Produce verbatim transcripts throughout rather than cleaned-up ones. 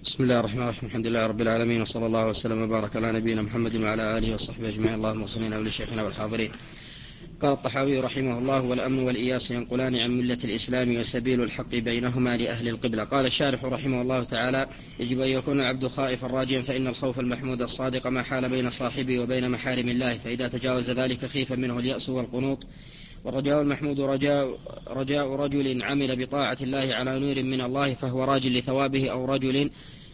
بسم الله الرحمن الرحيم. الحمد لله رب العالمين، وصلى الله وسلم وبارك على نبينا محمد وعلى آله وصحبه أجمعين. اللهم صل على شيخنا والحاضرين. قال الطحاوي رحمه الله: والأمن والإياس ينقلان عن ملة الإسلام وسبيل الحق بينهما لأهل القبلة. قال الشارح رحمه الله تعالى: يجب أن يكون العبد خائفا راجيا، فإن الخوف المحمود الصادق ما حال بين صاحبه وبين محارم الله، فإذا تجاوز ذلك خيف منه اليأس والقنوط. والرجاء المحمود رجاء, رجاء رجل عمل بطاعة الله على نور من الله فهو راج لثوابه، أو رجل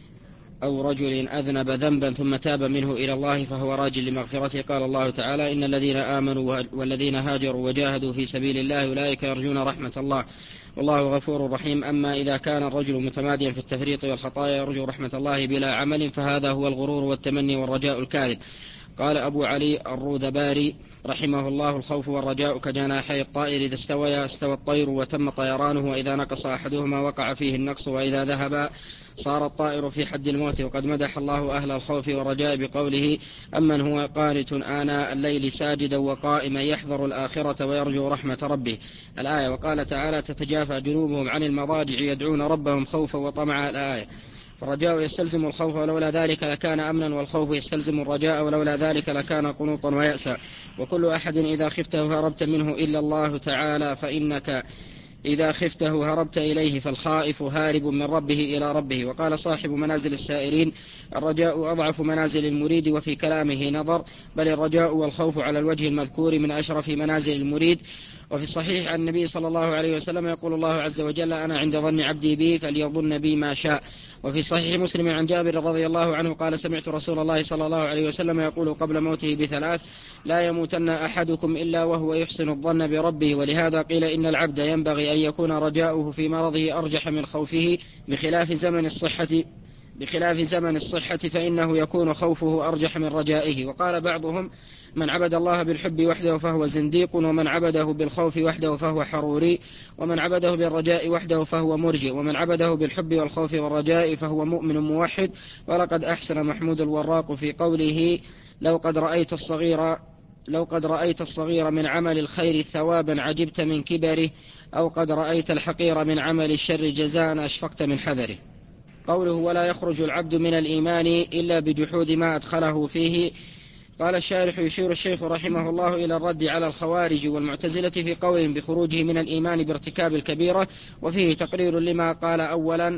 أو رجل أذنب ذنبا ثم تاب منه إلى الله فهو راج لمغفرته. قال الله تعالى: إن الذين آمنوا والذين هاجروا وجاهدوا في سبيل الله أولئك يرجون رحمة الله والله غفور رحيم. أما إذا كان الرجل متماديا في التفريط والخطايا يرجو رحمة الله بلا عمل، فهذا هو الغرور والتمني والرجاء الكاذب. قال أبو علي الروذباري رحمه الله: الخوف والرجاء كجناحي الطائر، إذا استويا استوى الطير وتم طيرانه، وإذا نقص أحدهما وقع فيه النقص، وإذا ذهب صار الطائر في حد الموت. وقد مدح الله أهل الخوف والرجاء بقوله: أمن هو قانت آناء الليل ساجدا وقائما يحذر الآخرة ويرجو رحمة ربه، الآية. وقال تعالى: تتجافى جنوبهم عن المضاجع يدعون ربهم خوفا وطمعا، الآية. فالرجاء يستلزم الخوف ولولا ذلك لكان أمنا، والخوف يستلزم الرجاء ولولا ذلك لكان قنوطا ويأسا. وكل أحد إذا خفته هربت منه إلا الله تعالى، فإنك إذا خفته هربت إليه، فالخائف هارب من ربه إلى ربه. وقال صاحب منازل السائرين: الرجاء أضعف منازل المريد، وفي كلامه نظر، بل الرجاء والخوف على الوجه المذكور من أشرف منازل المريد. وفي الصحيح عن النبي صلى الله عليه وسلم يقول الله عز وجل: أنا عند ظن عبدي بي فليظن بي ما شاء. وفي صحيح مسلم عن جابر رضي الله عنه قال: سمعت رسول الله صلى الله عليه وسلم يقول قبل موته بثلاث: لا يموتن أحدكم إلا وهو يحسن الظن بربه. ولهذا قيل إن العبد ينبغي أن يكون رجاؤه في مرضه أرجح من خوفه، بخلاف زمن الصحة بخلاف زمن الصحة فإنه يكون خوفه أرجح من رجائه. وقال بعضهم: من عبد الله بالحب وحده فهو زنديق، ومن عبده بالخوف وحده فهو حروري، ومن عبده بالرجاء وحده فهو مرجئ، ومن عبده بالحب والخوف والرجاء فهو مؤمن موحد. ولقد أحسن محمود الوراق في قوله: لو قد رأيت الصغير لو قد رأيت الصغير من عمل الخير ثوابا عجبت من كبره، أو قد رأيت الحقير من عمل الشر جزاء أشفقت من حذره. قوله: ولا يخرج العبد من الإيمان إلا بجحود ما أدخله فيه. قال الشارح: يشير الشيخ رحمه الله إلى الرد على الخوارج والمعتزلة في قولهم بخروجه من الإيمان بارتكاب الكبيرة، وفيه تقرير لما قال. أولا،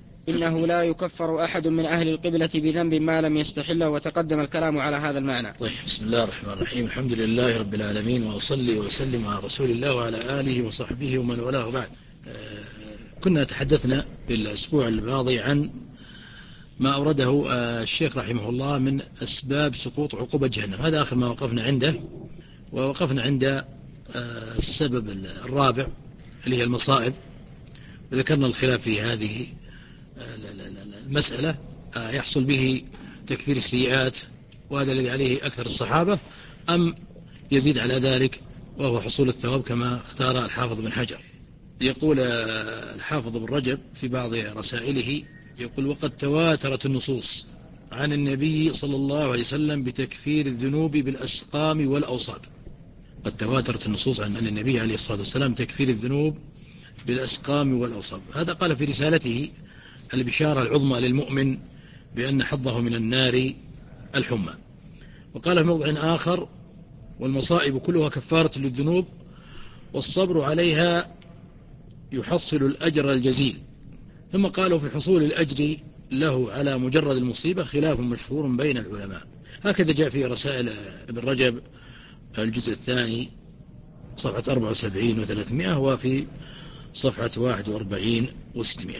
إنه لا يكفر أحد من أهل القبلة بذنب ما لم يستحله، وتقدم الكلام على هذا المعنى. طيب، بسم الله الرحمن الرحيم. الحمد لله رب العالمين، وأصلي وسلم على رسول الله وعلى آله وصحبه ومن والاه. بعد، آه كنا تحدثنا بالأسبوع الماضي عن ما أورده آه الشيخ رحمه الله من أسباب سقوط عقوبة جهنم. هذا آخر ما وقفنا عنده، ووقفنا عند آه السبب الرابع اللي هي المصائب، وذكرنا الخلاف في هذه المسألة: آه يحصل به تكفير السيئات، وهذا الذي عليه أكثر الصحابة، أم يزيد على ذلك وهو حصول الثواب كما اختار الحافظ بن حجر. يقول الحافظ بن رجب في بعض رسائله، يقول: وقد تواترت النصوص عن النبي صلى الله عليه وسلم بتكفير الذنوب بالأسقام والأوصاب. قد تواترت النصوص عن النبي عليه الصلاة والسلام تكفير الذنوب بالأسقام والأوصاب. هذا قال في رسالته البشارة العظمى للمؤمن بأن حظه من النار الحمى. وقال في موضع آخر: والمصائب كلها كفارة للذنوب، والصبر عليها يحصل الأجر الجزيل. ثم قالوا في حصول الأجر له على مجرد المصيبة خلاف مشهور بين العلماء. هكذا جاء في رسائل ابن رجب الجزء الثاني صفحة أربعة وسبعين وثلاثمائة، وفي صفحة واحد وأربعين وستمائة.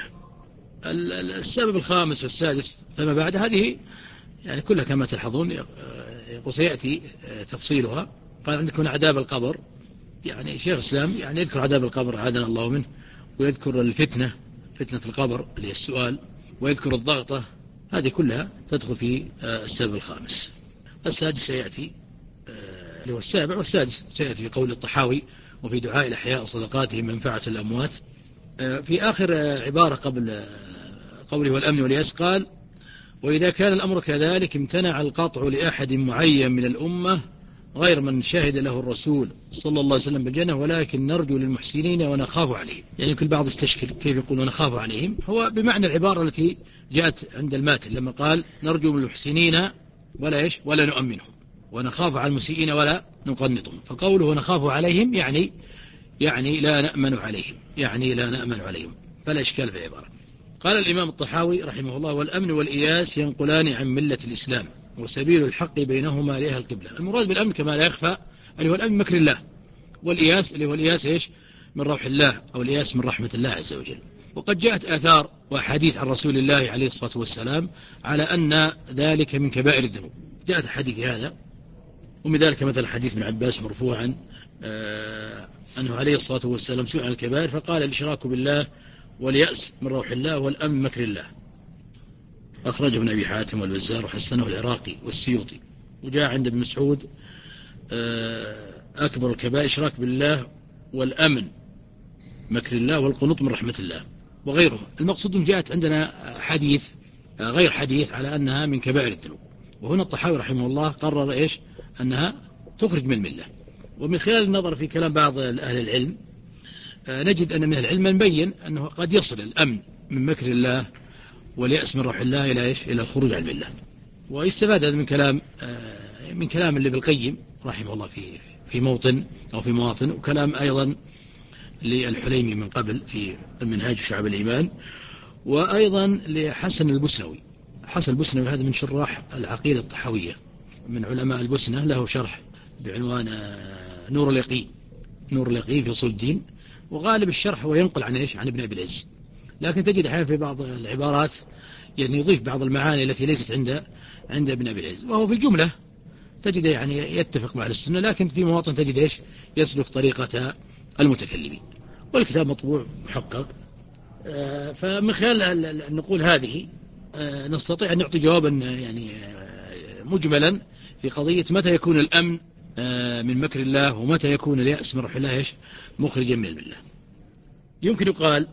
السبب الخامس والسادس فما بعد هذه يعني كلها كما تلحظون يقول سيأتي تفصيلها. قال: عندكم عذاب القبر، يعني شيخ الإسلام يعني يذكر عذاب القبر عادنا الله منه، ويذكر الفتنة، فتنة القبر اللي هي السؤال، ويذكر الضغطة. هذه كلها تدخل في السبب الخامس. السادس سيأتي، اللي هو السابع والسادس سيأتي في قول الطحاوي: وفي دعاء الأحياء وصدقاتهم منفعة الأموات. في آخر عبارة قبل قوله والأمن واليأس قال: وإذا كان الأمر كذلك امتنع القطع لأحد معين من الأمة غير من شهد له الرسول صلى الله عليه وسلم بالجنة، ولكن نرجو للمحسنين ونخاف عليهم. يعني كل بعض استشكل كيف يقول ونخاف عليهم، هو بمعنى العبارة التي جاءت عند الماتن لما قال نرجو من المحسنين ولا إيش ولا نؤمنهم، ونخاف على المسيئين ولا نقنطهم. فقوله ونخاف عليهم يعني يعني لا نأمن عليهم، يعني لا نأمن عليهم، فلا إشكال في العبارة. قال الإمام الطحاوي رحمه الله: والأمن والإياس ينقلان عن ملة الإسلام، وسبيل الحق بينهما لها القبلة. المراد بالأمن كما لا يخفى اللي هو الأمن مكر الله، والإياس اللي هو الإياس إيش من روح الله، أو الإياس من رحمة الله عز وجل. وقد جاءت آثار وحديث عن رسول الله عليه الصلاة والسلام على أن ذلك من كبائر الذنوب، جاءت حديث هذا، ومن ذلك مثل حديث ابن عباس مرفوعا آه أنه عليه الصلاة والسلام سئل عن الكبائر فقال: الإشراك بالله، واليأس من روح الله، والأمن مكر الله. أخرجه ابن أبي حاتم والبزار وحسنه العراقي والسيوطي. وجاء عند ابن مسعود أكبر الكبائر إشراك بالله، والأمن مكر الله، والقنوط من رحمة الله، وغيرهم. المقصود أن جاءت عندنا حديث غير حديث على أنها من كبائر الذنوب. وهنا الطحاوي رحمه الله قرر إيش أنها تخرج من الملة. ومن خلال النظر في كلام بعض أهل العلم نجد أن من العلم من بين أنه قد يصل الأمن من مكر الله واليأس من روح الله إلى إيش إلى الخروج عن الملة. ويستفاد هذا من كلام من كلام اللي بالقيم رحمه الله في في موطن أو في مواطن، وكلام أيضا للحليمي من قبل في المنهاج شعب الإيمان، وأيضا لحسن البسنوي. حسن البسنوي هذا من شراح العقيدة الطحاوية، من علماء البسنة، له شرح بعنوان نور اليقين، نور اليقين في أصول الدين. وغالب الشرح هو ينقل عن إيش عن ابن أبي العز، لكن تجد أحيانا في بعض العبارات يعني يضيف بعض المعاني التي ليست عند عند ابن أبي العز، وهو في الجملة تجد يعني يتفق مع السنة، لكن في مواطن تجد إيش يسلك طريقة المتكلمين. والكتاب مطبوع محقق. فمن خلال النقول هذه نستطيع أن نعطي جوابا يعني مجملا في قضية متى يكون الأمن من مكر الله، ومتى يكون اليأس من روح الله إيش مخرجا من الملة. يمكن يقال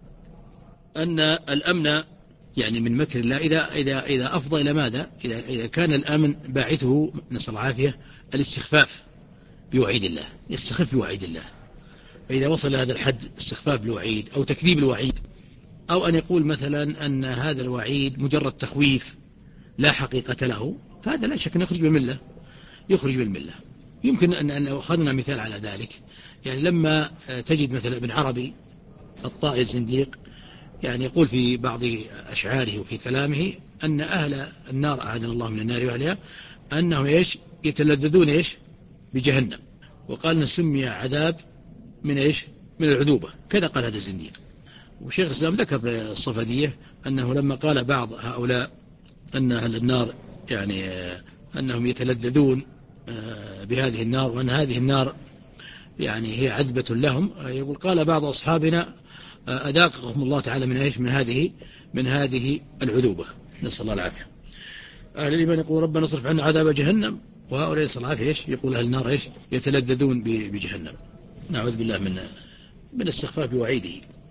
أن الأمن يعني من مكر الله إذا إذا إذا أفضى إلى ماذا؟ إذا إذا كان الأمن باعثه نسأل العافية الاستخفاف بوعيد الله، يستخف بوعيد الله. فإذا وصل هذا الحد استخفاف بالوعيد أو تكذيب الوعيد، أو أن يقول مثلا أن هذا الوعيد مجرد تخويف لا حقيقة له، فهذا لا شك أن يخرج بالملة، يخرج بالملة. يمكن أن أن أخذنا مثال على ذلك، يعني لما تجد مثلا ابن عربي الطائي الزنديق يعني يقول في بعض أشعاره وفي كلامه أن أهل النار أعاذنا الله من النار وأهلها أنهم إيش يتلذذون إيش بجهنم، وقال أن سمي عذاب من إيش من العذوبة، كذا قال هذا الزنديق. وشيخ الإسلام ذكر في الصفدية أنه لما قال بعض هؤلاء أن أهل النار يعني أنهم يتلذذون بهذه النار، وأن هذه النار يعني هي عذبة لهم، يقول قال بعض أصحابنا أذاقهم الله تعالى من إيش من هذه من هذه العذوبة، نسأل الله العافية. أهل الإيمان يقول ربنا اصرف عنا عذاب جهنم، وهؤلاء نسأل الله العافية إيش يقول أهل النار إيش يتلذذون بجهنم، نعوذ بالله من من استخفاف بوعيده.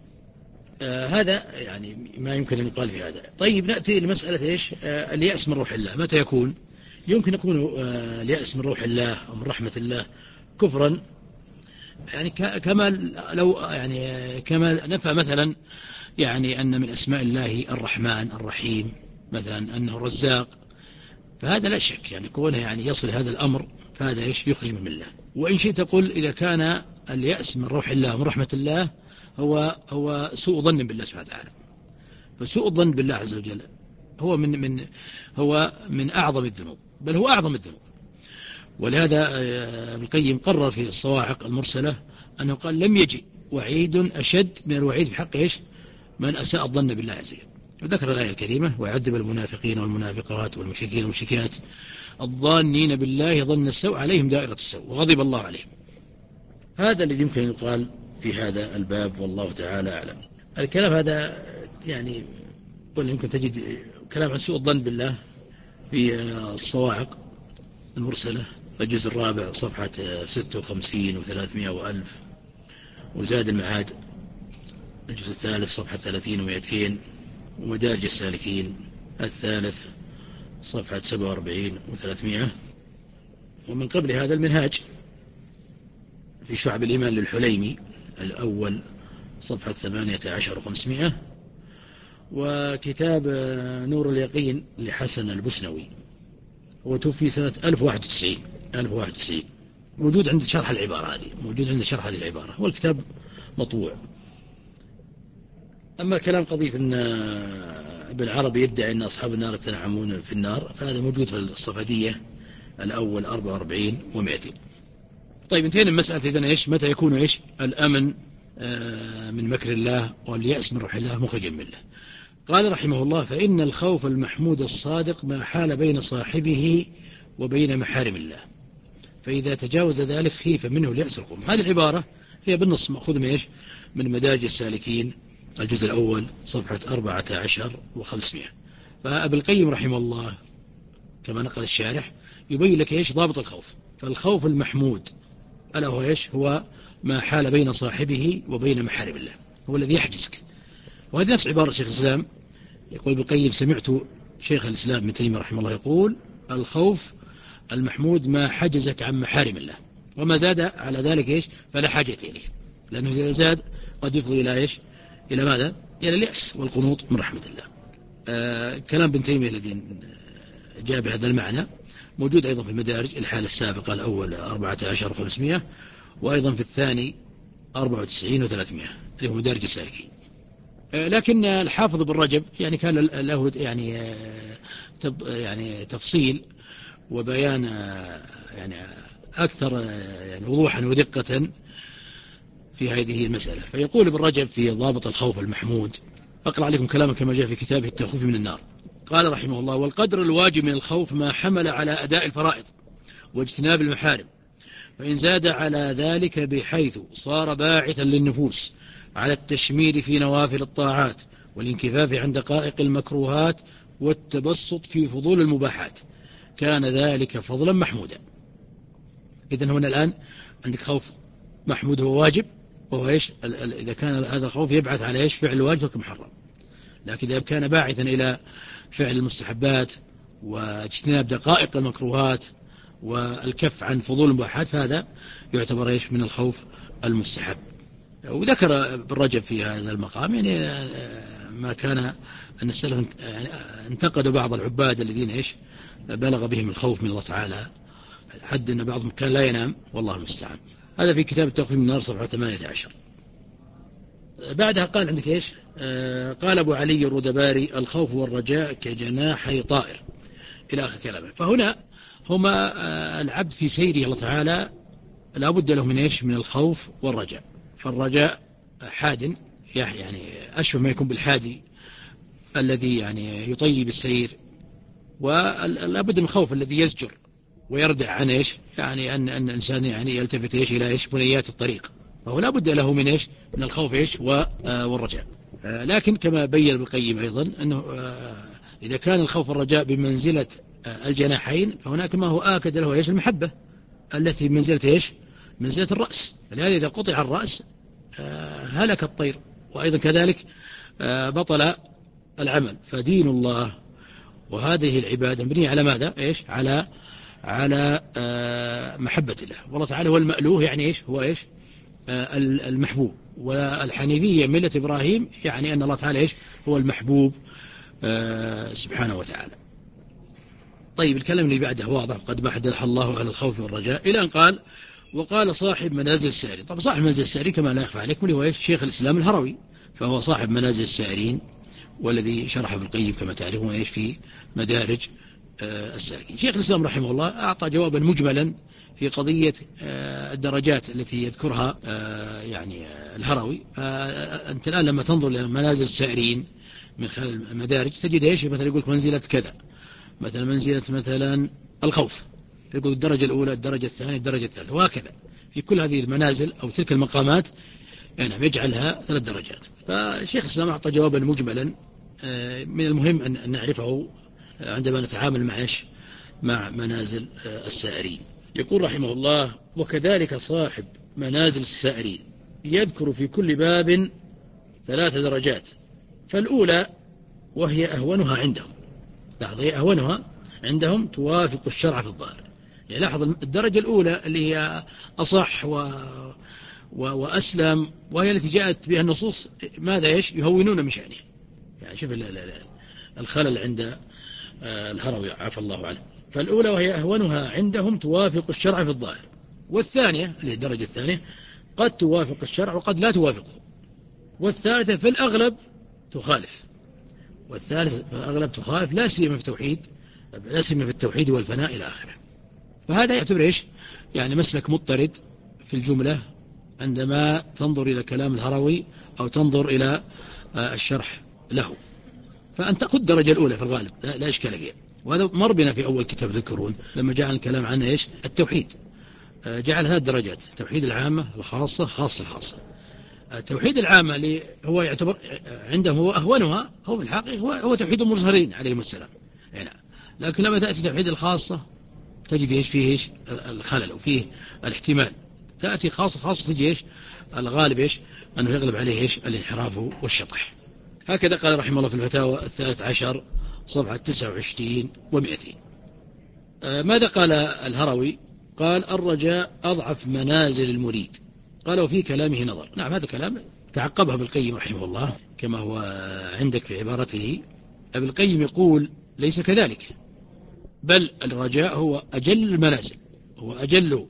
آه هذا يعني ما يمكن أن يقال في هذا. طيب نأتي لمسألة إيش آه اليأس من روح الله متى يكون؟ يمكن يكون آه اليأس من روح الله أو من رحمة الله كفرا، يعني كما لو يعني كما نفى مثلا يعني أن من أسماء الله الرحمن الرحيم مثلا أنه الرزاق، فهذا لا شك يعني كونه يعني يصل هذا الأمر فهذا إيش يخرج من الله. وإن شئت تقول إذا كان اليأس من روح الله ومن رحمة الله هو هو سوء ظن بالله سبحانه وتعالى، فسوء الظن بالله عز وجل هو من من هو من أعظم الذنوب، بل هو أعظم الذنوب. ولهذا ابن القيم قرر في الصواعق المرسلة أنه قال لم يجي وعيد أشد من الوعيد في حق إيش من أساء الظن بالله عز وجل. وذكر الآية الكريمة ويعذب المنافقين والمنافقات والمشركين والمشركات الظانين بالله ظن السوء عليهم دائرة السوء وغضب الله عليهم. هذا الذي يمكن أن يقال في هذا الباب، والله تعالى أعلم. الكلام هذا يعني قل يمكن تجد كلام عن سوء الظن بالله في الصواعق المرسلة الجزء الرابع صفحة ستة وخمسين وثلاثمائة وألف، وزاد المعاد الجزء الثالث صفحة ثلاثين ومئتين، ومدارج السالكين الثالث صفحة سبعة وأربعين وثلاثمائة، ومن قبل هذا المنهاج في شعب الإيمان للحليمي الأول صفحة ثمانية عشر وخمسمائة، وكتاب نور اليقين لحسن البسنوي وتوفي سنة ألف وواحد وتسعين ألف وواحد وتسعين. موجود عند شرح العبارة هذه، موجود عند شرح هذه العبارة، والكتاب مطبوع. أما كلام قضية أن ابن عربي يدعي أن أصحاب النار يتنعمون في النار، فهذا موجود في الصفدية الأول أربعة وأربعين ومئتين. طيب انتهينا من مسألة إذن إيش متى يكون إيش الأمن من مكر الله واليأس من روح الله مخرجا منه. قال رحمه الله: فإن الخوف المحمود الصادق ما حال بين صاحبه وبين محارم الله، فإذا تجاوز ذلك خيف منه اليأس القوم. هذه العبارة هي بالنص مأخوذ من إيش من مدارج السالكين الجزء الأول صفحة أربعة عشر وخمسمائة. فأبي القيم رحمه الله كما نقل الشارح يبين لك إيش ضابط الخوف. فالخوف المحمود ألا هو إيش هو ما حال بين صاحبه وبين محارم الله، هو الذي يحجزك. وهذه نفس عبارة شيخ الإسلام يقول ابن القيم: سمعت شيخ الإسلام ابن تيمية رحمه الله يقول: الخوف المحمود ما حجزك عن محارم الله، وما زاد على ذلك إيش فلا حاجة إليه، لأنه إذا زاد قد يفضي إلى إيش إلى ماذا؟ إلى اليأس والقنوط من رحمة الله. آه كلام ابن تيمية الذي جاء بهذا المعنى موجود أيضا في المدارج الحالة السابقة الأول أربعة عشر وخمسمائة، وأيضا في الثاني أربعة وتسعين وثلاثمائة اللي هو مدارج السالكين. لكن الحافظ بن رجب يعني كان له يعني يعني تفصيل وبيان يعني أكثر يعني وضوحا ودقة في هذه المسألة. فيقول ابن رجب في ضابط الخوف المحمود، أقرأ عليكم كلامه كما جاء في كتابه التخوف من النار. قال رحمه الله: والقدر الواجب من الخوف ما حمل على أداء الفرائض واجتناب المحارم، فإن زاد على ذلك بحيث صار باعثا للنفوس على التشمير في نوافل الطاعات والانكفاف عن دقائق المكروهات والتبسط في فضول المباحات، كان ذلك فضلا محمودا. إذن هنا الآن عندك خوف محمود هو واجب، وهو إيش إذا كان هذا الخوف يبعث على إيش فعل الواجب والمحرم. لكن إذا كان باعثا إلى فعل المستحبات واجتناب دقائق المكروهات والكف عن فضول المباحات، فهذا يعتبر إيش من الخوف المستحب. وذكر ابن رجب في هذا المقام يعني ما كان أن السلف يعني انتقدوا بعض العباد الذين إيش بلغ بهم الخوف من الله تعالى حد أن بعضهم كان لا ينام، والله المستعان. هذا في كتاب التخويف من النار صفحة ثمانية عشر. بعدها قال عندك إيش آه قال أبو علي الردباري: الخوف والرجاء كجناحي طائر، إلى آخر كلامه. فهنا هما آه العبد في سيره الله تعالى لا بد له من إيش من الخوف والرجاء. فالرجاء حاد يعني أشبه ما يكون بالحادي الذي يعني يطيب السير، ولا بد من الخوف الذي يزجر ويردع عن إيش يعني أن أن الإنسان يعني يلتفت إيش إلى إيش بنيات الطريق، فهو لا بد له من إيش من الخوف إيش والرجاء. لكن كما بين ابن القيم أيضا أنه إذا كان الخوف والرجاء بمنزلة الجناحين، فهناك ما هو آكد له إيش المحبة التي بمنزلة إيش منزلة الرأس. لهذا إذا قطع الرأس هلك الطير، وأيضا كذلك بطل العمل. فدين الله وهذه العبادة مبنية على ماذا؟ إيش على على محبة الله، والله تعالى هو المألوه يعني إيش هو إيش المحبوب. والحنيفية ملة إبراهيم يعني أن الله تعالى إيش هو المحبوب سبحانه وتعالى. طيب الكلام اللي بعده واضح: قد محدث الله على الخوف والرجاء، إلى أن قال: وقال صاحب منازل السائرين. طب صاحب منازل السائرين كما لا يخفى عليكم اللي هو إيش شيخ الإسلام الهروي، فهو صاحب منازل السائرين والذي شرح ابن القيم كما تعرفون إيش في مدارج السالكين. شيخ الإسلام رحمه الله أعطى جوابا مجملا في قضية الدرجات التي يذكرها يعني الهروي. أنت الآن لما تنظر لمنازل السائرين من خلال المدارج تجد إيش مثلا يقول منزلة كذا، مثلا منزلة مثلا الخوف، يقول الدرجة الأولى الدرجة الثانية الدرجة الثالثة، وهكذا في كل هذه المنازل أو تلك المقامات يعني يجعلها ثلاث درجات. فشيخ الإسلام أعطى جوابا مجملا من المهم أن نعرفه عندما نتعامل مع إيش مع منازل السائرين. يقول رحمه الله: وكذلك صاحب منازل السائرين يذكر في كل باب ثلاث درجات، فالأولى وهي أهونها عندهم، لاحظ هي أهونها عندهم توافق الشرع في الظاهر، يعني لاحظ الدرجة الأولى اللي هي أصح و... و... وأسلم، وهي التي جاءت بها النصوص ماذا إيش يهونون من شأنه. يعني شوف الخلل عند الهروي عفى الله عنه. فالأولى وهي أهونها عندهم توافق الشرع في الظاهر، والثانية اللي هي الدرجة الثانية قد توافق الشرع وقد لا توافقه، والثالثة في الأغلب تخالف، والثالثة في الأغلب تخالف لا سيما في التوحيد، لا سيما في التوحيد والفناء إلى آخره. فهذا يعتبر إيش يعني مسلك مضطرد في الجملة عندما تنظر إلى كلام الهروي أو تنظر إلى الشرح له. فأنت خذ الدرجة الأولى في الغالب لا, لا إشكال فيها. وهذا مر بنا في أول كتاب تذكرون لما جعل الكلام عن إيش التوحيد، جعل ثلاث درجات: التوحيد العامة، الخاصة، خاصة الخاصة. التوحيد العامة اللي هو يعتبر عندهم هو أهونها، هو في الحقيقة هو, هو توحيد المرسلين عليهم السلام هنا. لكن لما تأتي توحيد الخاصة تجد إيش فيه إيش الخلل وفيه الاحتمال. تأتي خاصة خاصة تجي إيش الغالب إيش أنه يغلب عليه إيش الانحراف والشطح. هكذا قال رحمه الله في الفتاوى الثالث عشر صفحة تسعة وعشرين ومئتين. آه ماذا قال الهروي؟ قال: الرجاء أضعف منازل المريد. قال: وفي كلامه نظر. نعم، هذا كلام تعقبها ابن القيم رحمه الله كما هو عندك في عبارته. ابن القيم يقول: ليس كذلك، بل الرجاء هو أجل المنازل، هو أجل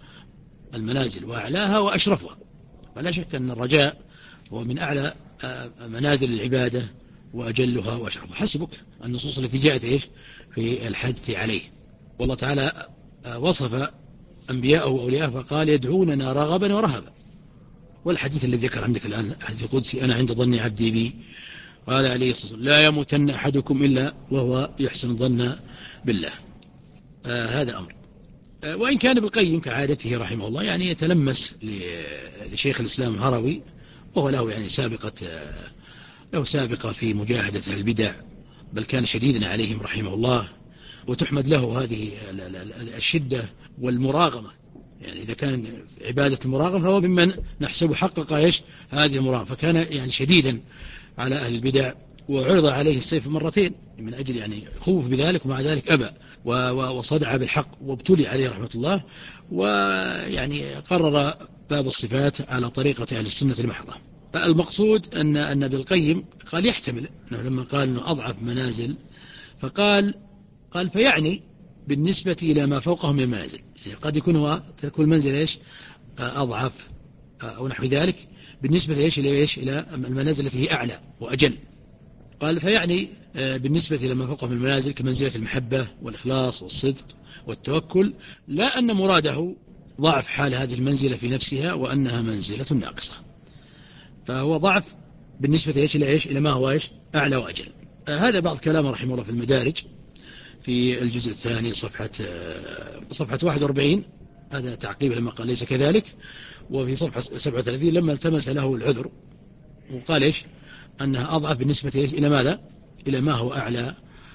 المنازل وأعلاها وأشرفها. ولا شك أن الرجاء هو من أعلى منازل العبادة وأجلها وأشرفها، حسبك النصوص التي جاءت إيش في الحث عليه. والله تعالى وصف أنبياءه وأولياءه فقال: يدعوننا رغبا ورهبا. والحديث الذي ذكر عندك الآن حديث قدسي: أنا عند ظن عبدي بي. قال عليه الصلاة والسلام: لا يموتن أحدكم إلا وهو يحسن الظن بالله. آه هذا أمر. آه وإن كان ابن القيم كعادته رحمه الله يعني يتلمس لشيخ الإسلام الهروي، وهو له يعني سابقة آه له سابقة في مجاهدة البدع، بل كان شديدا عليهم رحمه الله، وتحمد له هذه الشدة والمراغمة. يعني إذا كان عبادة المراغمة فهو ممن نحسب حقق إيش هذه المراغمة، فكان يعني شديدا على أهل البدع، وعرض عليه السيف مرتين من أجل يعني خوف بذلك، ومع ذلك أبى وصدع بالحق وابتلي عليه رحمة الله، ويعني قرر باب الصفات على طريقة أهل السنة المحضة. المقصود أن أن ابن القيم قال يحتمل أنه لما قال أنه أضعف منازل فقال قال فيعني بالنسبة إلى ما فوقهم من المنازل، يعني قد يكون هو تكون المنزل إيش أضعف أو نحو ذلك بالنسبة إيش إلى إيش إلى المنازل التي هي أعلى وأجل. قال فيعني بالنسبة إلى ما فوقهم من المنازل كمنزلة المحبة والإخلاص والصدق والتوكل، لا أن مراده ضعف حال هذه المنزلة في نفسها وأنها منزلة ناقصة، فهو ضعف بالنسبة إيش إلى إيش إلى ما هو إيش أعلى وأجل. هذا بعض كلامه رحمه الله في المدارج في الجزء الثاني صفحة صفحة واحد وأربعين، هذا تعقيب لما قال ليس كذلك. وفي صفحة سبعة وثلاثين لما التمس له العذر وقال إيش أنها أضعف بالنسبة إيش إلى ماذا إلى ما هو أعلى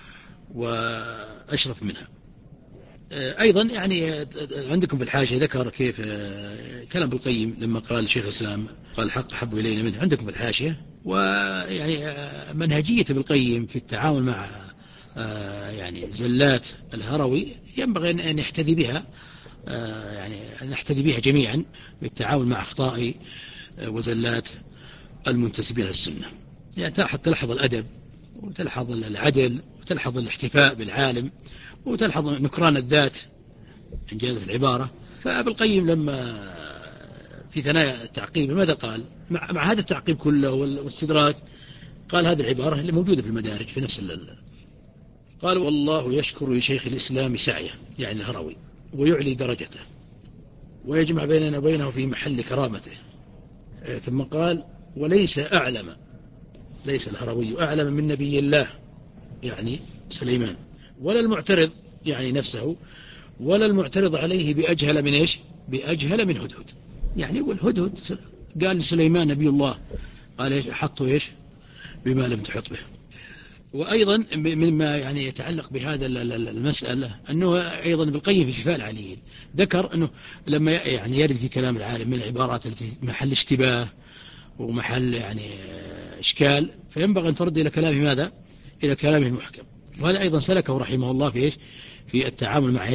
وأشرف منها. أيضا يعني عندكم في الحاشية ذكر كيف كلام ابن القيم لما قال شيخ الإسلام قال الحق أحب إلينا منه، عندكم في الحاشية. ويعني منهجية ابن القيم في التعامل مع يعني زلات الهروي ينبغي أن نحتذي بها، يعني نحتذي بها جميعا في التعامل مع أخطاء وزلات المنتسبين للسنة. يعني تلحظ الأدب وتلحظ العدل وتلحظ الاحتفاء بالعالم وتلحظ نكران الذات إنجاز العبارة. فابن القيم لما في ثنايا التعقيب ماذا قال مع, مع هذا التعقيب كله والاستدراك؟ قال هذه العبارة اللي موجودة في المدارج في نفس الليل. قال: والله يشكر لشيخ الإسلام سعيه، يعني الهروي، ويعلي درجته ويجمع بيننا وبينه في محل كرامته. ثم قال: وليس أعلم، ليس الهروي أعلم من نبي الله يعني سليمان، ولا المعترض يعني نفسه، ولا المعترض عليه بأجهل من إيش بأجهل من هدهد. يعني والهدهد قال لسليمان نبي الله قال إيش حطوا إيش بما لم تحط به. وأيضا مما يعني يتعلق بهذا المسألة أنه أيضا ابن القيم في شفاء العليل ذكر أنه لما يعني يرد في كلام العالم من العبارات التي محل اشتباه ومحل يعني إشكال فينبغي أن ترد إلى كلامه ماذا إلى كلامه المحكم. وهذا أيضا سلكه رحمه الله في إيش في التعامل مع إيش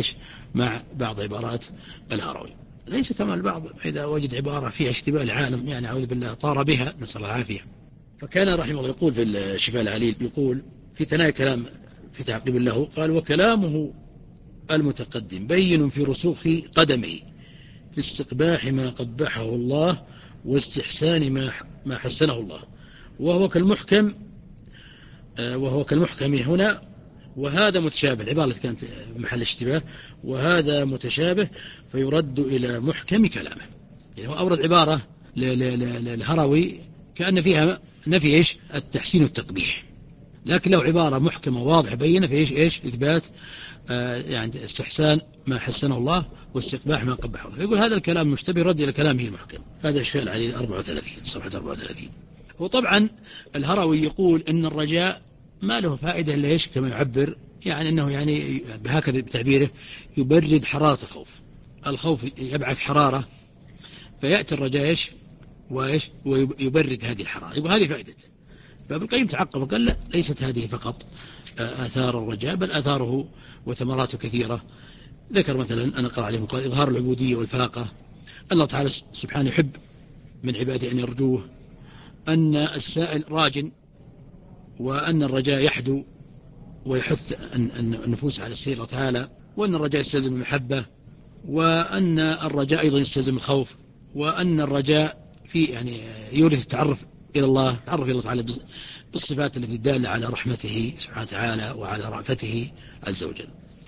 مع بعض عبارات الهروي. ليس كما البعض إذا وجد عبارة فيها اشتباه العالم يعني أعوذ بالله طار بها، نسأل الله العافية. فكان رحمه الله يقول في الشفاء العليل، يقول في ثنايا كلام في تعقيب له، قال: وكلامه المتقدم بين في رسوخ قدمه في استقباح ما قبحه الله واستحسان ما ما حسنه الله، وهو كالمحكم وهو كالمحكم هنا، وهذا متشابه. العبارة كانت محل اشتباه، وهذا متشابه فيرد إلى محكم كلامه. يعني هو أورد عبارة للهروي كأن فيها نفي إيش التحسين والتقبيح، لكن له عبارة محكمة واضحة بينة في إيش إيش إثبات آه يعني استحسان ما حسنه الله واستقباح ما قبحه الله. يقول هذا الكلام مشتبه رد إلى كلامه المحكم. هذا الشيء عليه أربعة وثلاثين صفحة أربعة وثلاثين. وطبعا الهروي يقول إن الرجاء ما له فائدة إلا إيش كما يعبر، يعني أنه يعني بهكذا بتعبيره يبرد حرارة الخوف. الخوف يبعث حرارة فيأتي الرجاء إيش وإيش ويبرد هذه الحرارة. يقول هذه فائدته. فابن القيم تعقب وقال لا، ليست هذه فقط آثار الرجاء، بل آثاره وثمراته كثيرة. ذكر مثلا أنا قرأ عليه قال: إظهار العبودية والفاقة، أن الله تعالى سبحانه يحب من عباده أن يرجوه، أن السائل راج، وأن الرجاء يحدو ويحث النفوس على السير تعالى، وأن الرجاء يستلزم المحبة، وأن الرجاء أيضا يستلزم الخوف، وأن الرجاء في يعني يورث التعرف إلى الله، تعرف إلى الله تعالى بالصفات التي تدل على رحمته سبحانه وتعالى وعلى رأفته عز وجل.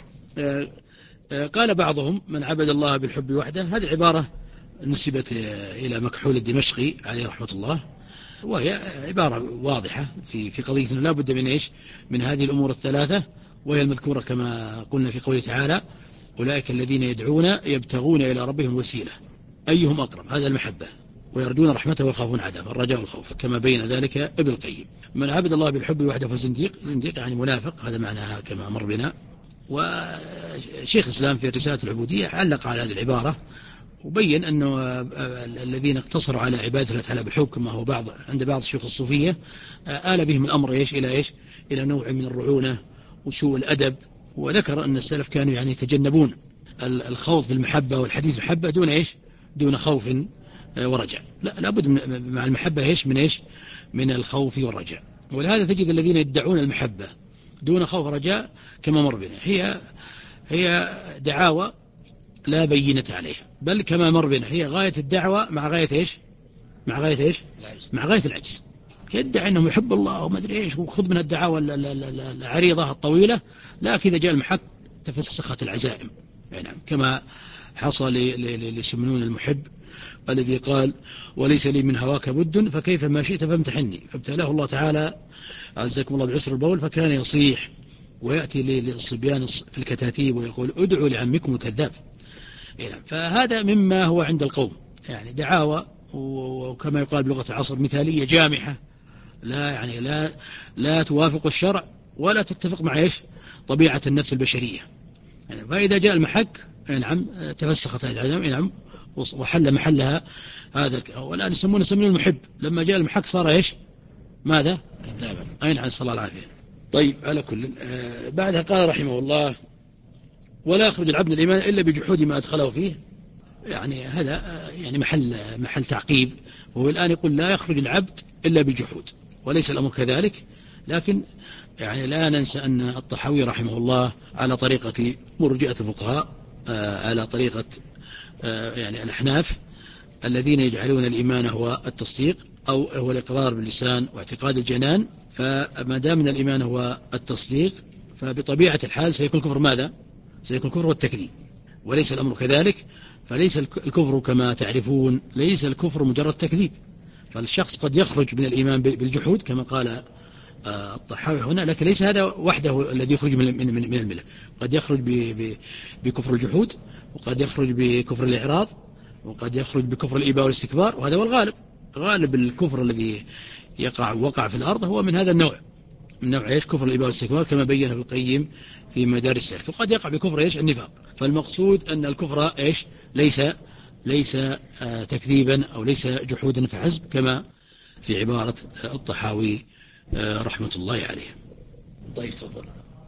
قال بعضهم: من عبد الله بالحب وحده. هذه العبارة نسبت إلى مكحول الدمشقي عليه رحمة الله، وهي عبارة واضحة في في قضية لا بد من إيش من هذه الأمور الثلاثة، وهي المذكورة كما قلنا في قوله تعالى: أولئك الذين يدعون يبتغون إلى ربهم الوسيلة أيهم أقرب، هذا المحبة، ويرجون رحمته ويخافون عذابه، الرجاء والخوف، كما بين ذلك ابن القيم. من عبد الله بالحب وحده فالزنديق، زنديق يعني منافق، هذا معناها كما مر بنا. وشيخ الإسلام في رسالة العبودية علق على هذه العبارة وبين أنه الذين اقتصروا على عبادة الله تعالى بالحب كما هو بعض عند بعض الشيوخ الصوفية آل بهم الأمر إيش إلى إيش إلى نوع من الرعونة وسوء الأدب. وذكر أن السلف كانوا يعني يتجنبون الخوض في المحبة والحديث المحبة دون إيش دون خوف ورجاء. لا لابد مع المحبة إيش من إيش من الخوف والرجاء. ولهذا تجد الذين يدعون المحبة دون خوف ورجاء كما مر بنا هي هي دعاوى لا بينة عليها، بل كما مر بنا هي غاية الدعوة مع غاية إيش مع غاية إيش العجز. مع غاية العجز. يدعي أنه يحب الله وما أدري إيش وخذ من الدعاوى العريضة الطويلة، لكن إذا جاء المحك تفسخت العزائم. يعني كما حصل لسمنون المحب الذي قال: وليس لي من هواك بد فكيف ما شئت فامتحني، فابتلاه الله تعالى عزكم الله بعسر البول فكان يصيح ويأتي للصبيان في الكتاتيب ويقول: ادعوا لعمكم الكذاب. فهذا مما هو عند القوم يعني دعاوى، وكما يقال بلغة العصر مثالية جامحة، لا يعني لا لا توافق الشرع ولا تتفق مع ايش طبيعة النفس البشرية. يعني فإذا جاء المحك نعم تفسخت هذه العلم نعم وحل محلها هذا. والآن يسمونه سمين المحب، لما جاء المحك صار ايش ماذا كذابا. أين عن صلى الله العافية. طيب على كل آه بعدها قال رحمه الله: ولا يخرج العبد من الإيمان إلا بجحود ما أدخله فيه. يعني هذا يعني محل محل تعقيب. وهو الآن يقول لا يخرج العبد إلا بالجحود، وليس الأمر كذلك. لكن يعني لا ننسى أن الطحاوي رحمه الله على طريقة مرجئة الفقهاء، على طريقة يعني الأحناف الذين يجعلون الإيمان هو التصديق أو هو الإقرار باللسان واعتقاد الجنان. فما دام من الإيمان هو التصديق فبطبيعة الحال سيكون الكفر ماذا؟ سيكون الكفر والتكذيب، وليس الأمر كذلك. فليس الكفر كما تعرفون ليس الكفر مجرد تكذيب، فالشخص قد يخرج من الإيمان بالجحود كما قال الطحاوي هنا، لكن ليس هذا وحده الذي يخرج من من الملة. قد يخرج بكفر الجحود، وقد يخرج بكفر الإعراض، وقد يخرج بكفر الإباء والاستكبار، وهذا هو الغالب. غالب الكفر الذي يقع وقع في الأرض هو من هذا النوع، من نوع ايش كفر الإباء والاستكبار كما بين ابن القيم في مدارج السالك. وقد يقع بكفر ايش النفاق. فالمقصود أن الكفر ايش ليس ليس آه تكذيبا أو ليس جحودا فحسب كما في عبارة الطحاوي آه رحمة الله عليه. طيب تفضل.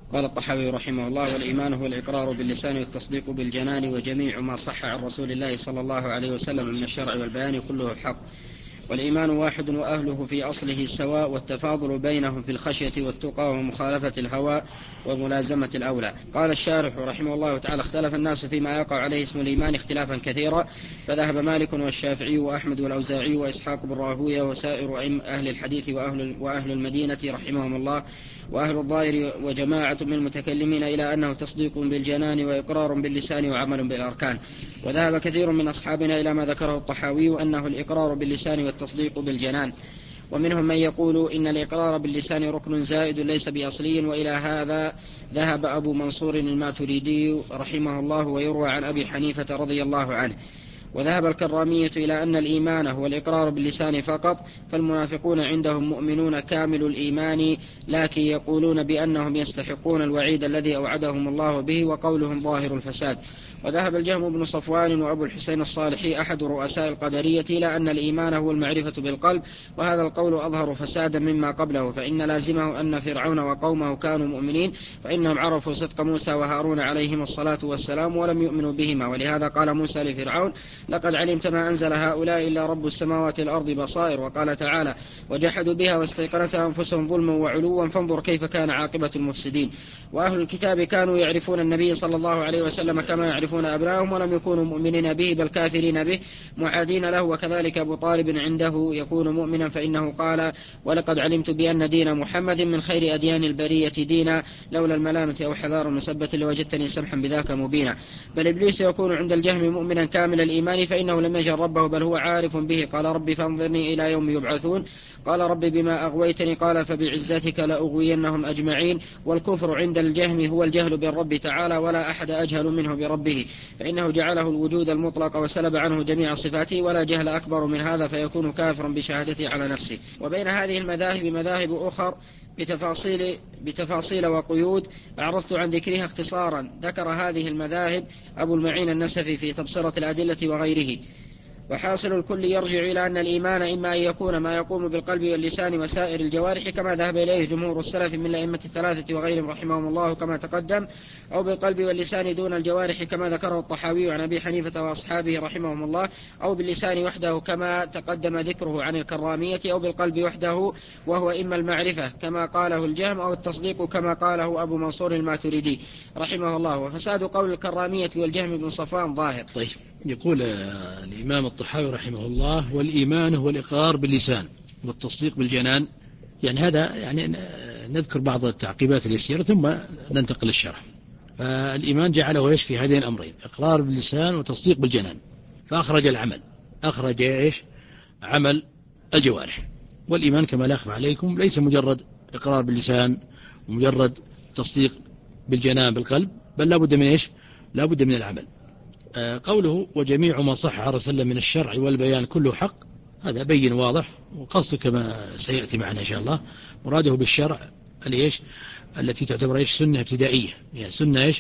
قال الطحاوي رحمه الله: والإيمان هو الإقرار باللسان والتصديق بالجنان، وجميع ما صح عن رسول الله صلى الله عليه وسلم من الشرع والبيان كله حق. والإيمان واحد وأهله في أصله سواء، والتفاضل بينهم في الخشية والتقى ومخالفة الهوى وملازمة الأولى. قال الشارح رحمه الله تعالى: اختلف الناس فيما يقع عليه اسم الإيمان اختلافا كثيرا، فذهب مالك والشافعي وأحمد والأوزاعي وإسحاق بن راهويه وسائر أهل الحديث وأهل, وأهل المدينة رحمهم الله وأهل الظاهر وجماعة من المتكلمين إلى أنه تصديق بالجنان وإقرار باللسان وعمل بالأركان. وذهب كثير من أصحابنا إلى ما ذكره الطحاوي أنه الإقرار باللسان والتصديق بالجنان. ومنهم من يقول إن الإقرار باللسان ركن زائد ليس بأصلي، وإلى هذا ذهب أبو منصور الماتريدي رحمه الله، ويروى عن أبي حنيفة رضي الله عنه. وذهب الكرامية إلى أن الإيمان هو الإقرار باللسان فقط، فالمنافقون عندهم مؤمنون كامل الإيمان، لكن يقولون بأنهم يستحقون الوعيد الذي أوعدهم الله به، وقولهم ظاهر الفساد. وذهب الجهم بن صفوان وأبو الحسين الصالحي أحد رؤساء القدرية إلى أن الإيمان هو المعرفة بالقلب، وهذا القول أظهر فسادا مما قبله، فإن لازمه أن فرعون وقومه كانوا مؤمنين، فإنهم عرفوا صدق موسى وهارون عليهم الصلاة والسلام ولم يؤمنوا بهما. ولهذا قال موسى لفرعون: لقد علمت ما أنزل هؤلاء إلا رب السماوات والأرض بصائر. وقال تعالى: وجحدوا بها واستيقنتها أنفسهم ظلما وعلوا فانظر كيف كان عاقبة المفسدين. وأهل الكتاب كانوا يعرفون النبي صلى الله عليه وسلم كما يعرفون أبنائهم، ولم يكونوا مؤمنين به بل كافرين به معادين له. وكذلك أبو طالب عنده يكون مؤمنا، فإنه قال: ولقد علمت بأن دين محمد من خير أديان البرية دينا، لولا الملامة أو حذار مسبة لوجدتني سمحا بذاك مبينا. بل إبليس يكون عند الجهم مؤمنا كامل الإيمان، فإنه لم يجهل ربه بل هو عارف به. قال: رب فانظرني إلى يوم يبعثون. قال: رب بما أغويتني. قال: فبعزتك لأغوينهم أجمعين. والكفر عند الجهم هو الجهل بالرب تعالى، ولا أحد أجهل منه بربه، فإنه جعله الوجود المطلق وسلب عنه جميع صفاته، ولا جهل أكبر من هذا، فيكون كافرا بشهادته على نفسه. وبين هذه المذاهب مذاهب أخر بتفاصيل, بتفاصيل وقيود أعرضت عن ذكرها اختصارا. ذكر هذه المذاهب أبو المعين النسفي في تبصرة الأدلة وغيره. وحاصل الكل يرجع إلى أن الإيمان إما أن يكون ما يقوم بالقلب واللسان وسائر الجوارح كما ذهب إليه جمهور السلف من الأئمة الثلاثة وغيرهم رحمهم الله كما تقدم، أو بالقلب واللسان دون الجوارح كما ذكره الطحاوي عن أبي حنيفة وأصحابه رحمهم الله، أو باللسان وحده كما تقدم ذكره عن الكرامية، أو بالقلب وحده وهو إما المعرفة كما قاله الجهم، أو التصديق كما قاله أبو منصور الماتريدي رحمه الله. وفساد قول الكرامية والجهم بن صفوان ظاهر. طيب، يقول الإمام الطحاوي رحمه الله: والإيمان هو الإقرار باللسان والتصديق بالجنان. يعني هذا يعني نذكر بعض التعقيبات اليسيرة ثم ننتقل للشرح. فالإيمان جعله إيش في هذين الأمرين: إقرار باللسان وتصديق بالجنان، فأخرج العمل، أخرج إيش عمل الجوارح. والإيمان كما لا أخفى عليكم ليس مجرد إقرار باللسان ومجرد تصديق بالجنان بالقلب، بل لا بد من إيش لا بد من العمل. قوله: وجميع ما صح عن رسول الله من الشرع والبيان كله حق، هذا بين واضح، وقصده كما سيأتي معنا إن شاء الله مراده بالشرع الإيش التي تعتبر إيش سنة ابتدائية، يعني سنة إيش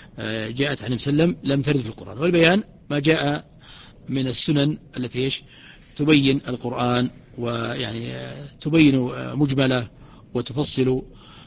جاءت عن مسلم لم ترد في القرآن. والبيان ما جاء من السنن التي إيش تبين القرآن، ويعني تبين مجملة وتفصل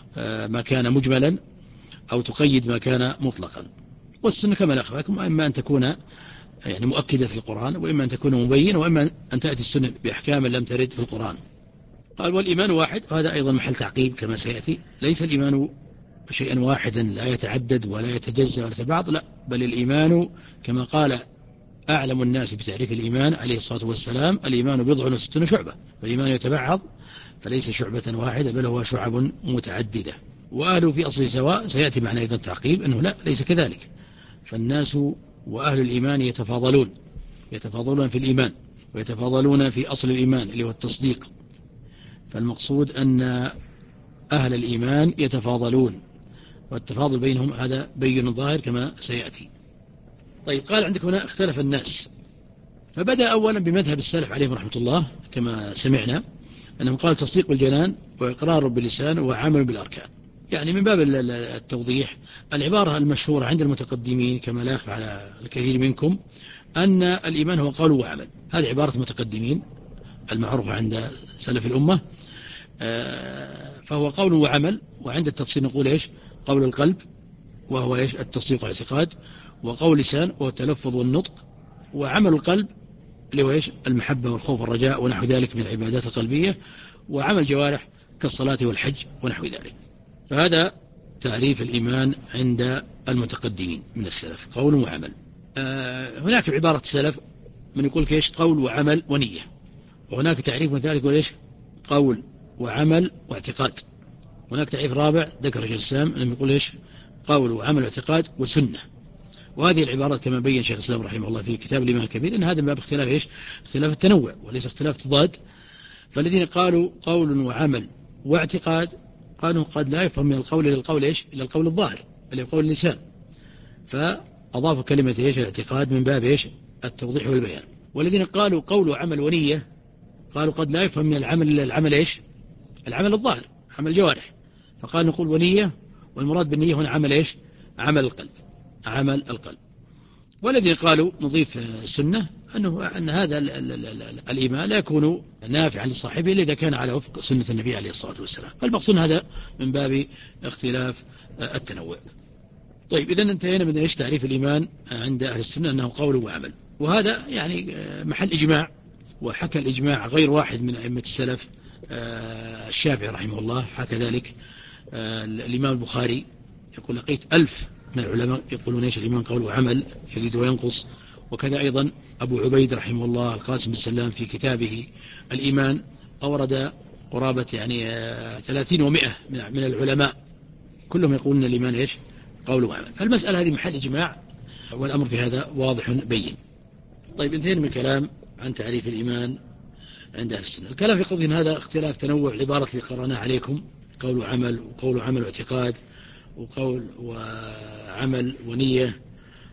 ما كان مجملا أو تقيد ما كان مطلقا. والسنة كما لا أخفاكم إما أن تكون يعني مؤكدة في القرآن، وإما أن تكون مبينة، وإما أن تأتي السنة بأحكام لم ترد في القرآن. قال: والإيمان واحد، وهذا أيضا محل تعقيب كما سيأتي. ليس الإيمان شيئا واحدا لا يتعدد ولا يتجزأ ولا يتبعض، لا، بل الإيمان كما قال أعلم الناس بتعريف الإيمان عليه الصلاة والسلام: الإيمان بضع وستون شعبة. فالإيمان يتبعض، فليس شعبة واحدة بل هو شعب متعددة. وأهله في أصل سواء، سيأتي معنا أيضا تعقيب أنه لا، ليس كذلك، فالناس وأهل الإيمان يتفاضلون يتفاضلون في الإيمان، ويتفاضلون في أصل الإيمان اللي هو التصديق. فالمقصود أن أهل الإيمان يتفاضلون، والتفاضل بينهم هذا بين ظاهر كما سيأتي. طيب، قال عندك هنا: اختلف الناس. فبدأ أولا بمذهب السلف عليهم رحمة الله كما سمعنا، أنهم قالوا تصديق بالجنان وإقرار باللسان وعمل بالأركان. يعني من باب التوضيح، العبارة المشهورة عند المتقدمين كما لا يخفى على الكثير منكم أن الإيمان هو قول وعمل. هذه عبارة المتقدمين المعروفة عند سلف الأمة. فهو قول وعمل، وعند التفصيل نقول إيش؟ قول القلب وهو إيش؟ التصديق والاعتقاد، وقول اللسان وهو التلفظ والنطق، وعمل القلب اللي هو إيش؟ المحبة والخوف والرجاء ونحو ذلك من العبادات القلبية، وعمل الجوارح كالصلاة والحج ونحو ذلك. فهذا تعريف الإيمان عند المتقدمين من السلف، قول وعمل. آه هناك بعبارة السلف من يقول كيش؟ قول وعمل ونية. وهناك تعريف مثال يقول إيش؟ قول وعمل واعتقاد. هناك تعريف رابع ذكر شيخ الإسلام لما يقول إيش؟ قول وعمل واعتقاد وسنة. وهذه العبارات كما بين شيخ الإسلام رحمه الله في كتاب الإيمان الكبير أن هذا من باب اختلاف إيش؟ اختلاف التنوع وليس اختلاف تضاد. فالذين قالوا قول وعمل واعتقاد قالوا قد لا يفهم من القول إلى القول إيش؟ إلى القول الظاهر اللي هو قول اللسان، فأضافوا كلمة إيش؟ الاعتقاد من باب إيش؟ التوضيح والبيان. والذين قالوا قول وعمل ونية قالوا قد لا يفهم من العمل إلى العمل إيش؟ العمل الظاهر، عمل الجوارح، فقال نقول ونية، والمراد بالنية هنا عمل إيش؟ عمل القلب، عمل القلب. والذين قالوا نضيف السنة أنه أن هذا ال ال ال ال الإيمان لا يكون نافعا لصاحبه إلا إذا كان على وفق سنة النبي عليه الصلاة والسلام. فالمقصود هذا من باب اختلاف التنوع. طيب إذن انتهينا من إيش؟ تعريف الإيمان عند أهل السنة أنه قول وعمل، وهذا يعني محل إجماع، وحكى الإجماع غير واحد من أئمة السلف. الشافعي رحمه الله حكى ذلك، الإمام البخاري يقول لقيت ألف من العلماء يقولون إيش؟ الإيمان قول وعمل يزيد وينقص. وكذا أيضا أبو عبيد رحمه الله القاسم بالسلام في كتابه الإيمان أورد قرابة يعني ثلاثين ومئة من العلماء كلهم يقولون الإيمان إيش؟ قول وعمل. فالمسألة هذه محل إجماع، والأمر في هذا واضح بين. طيب انتهينا من الكلام عن تعريف الإيمان عند أهل السنة. الكلام في قضية هذا اختلاف تنوع العبارة اللي قرأناها عليكم، قول وعمل وقول وعمل واعتقاد وقول وعمل ونية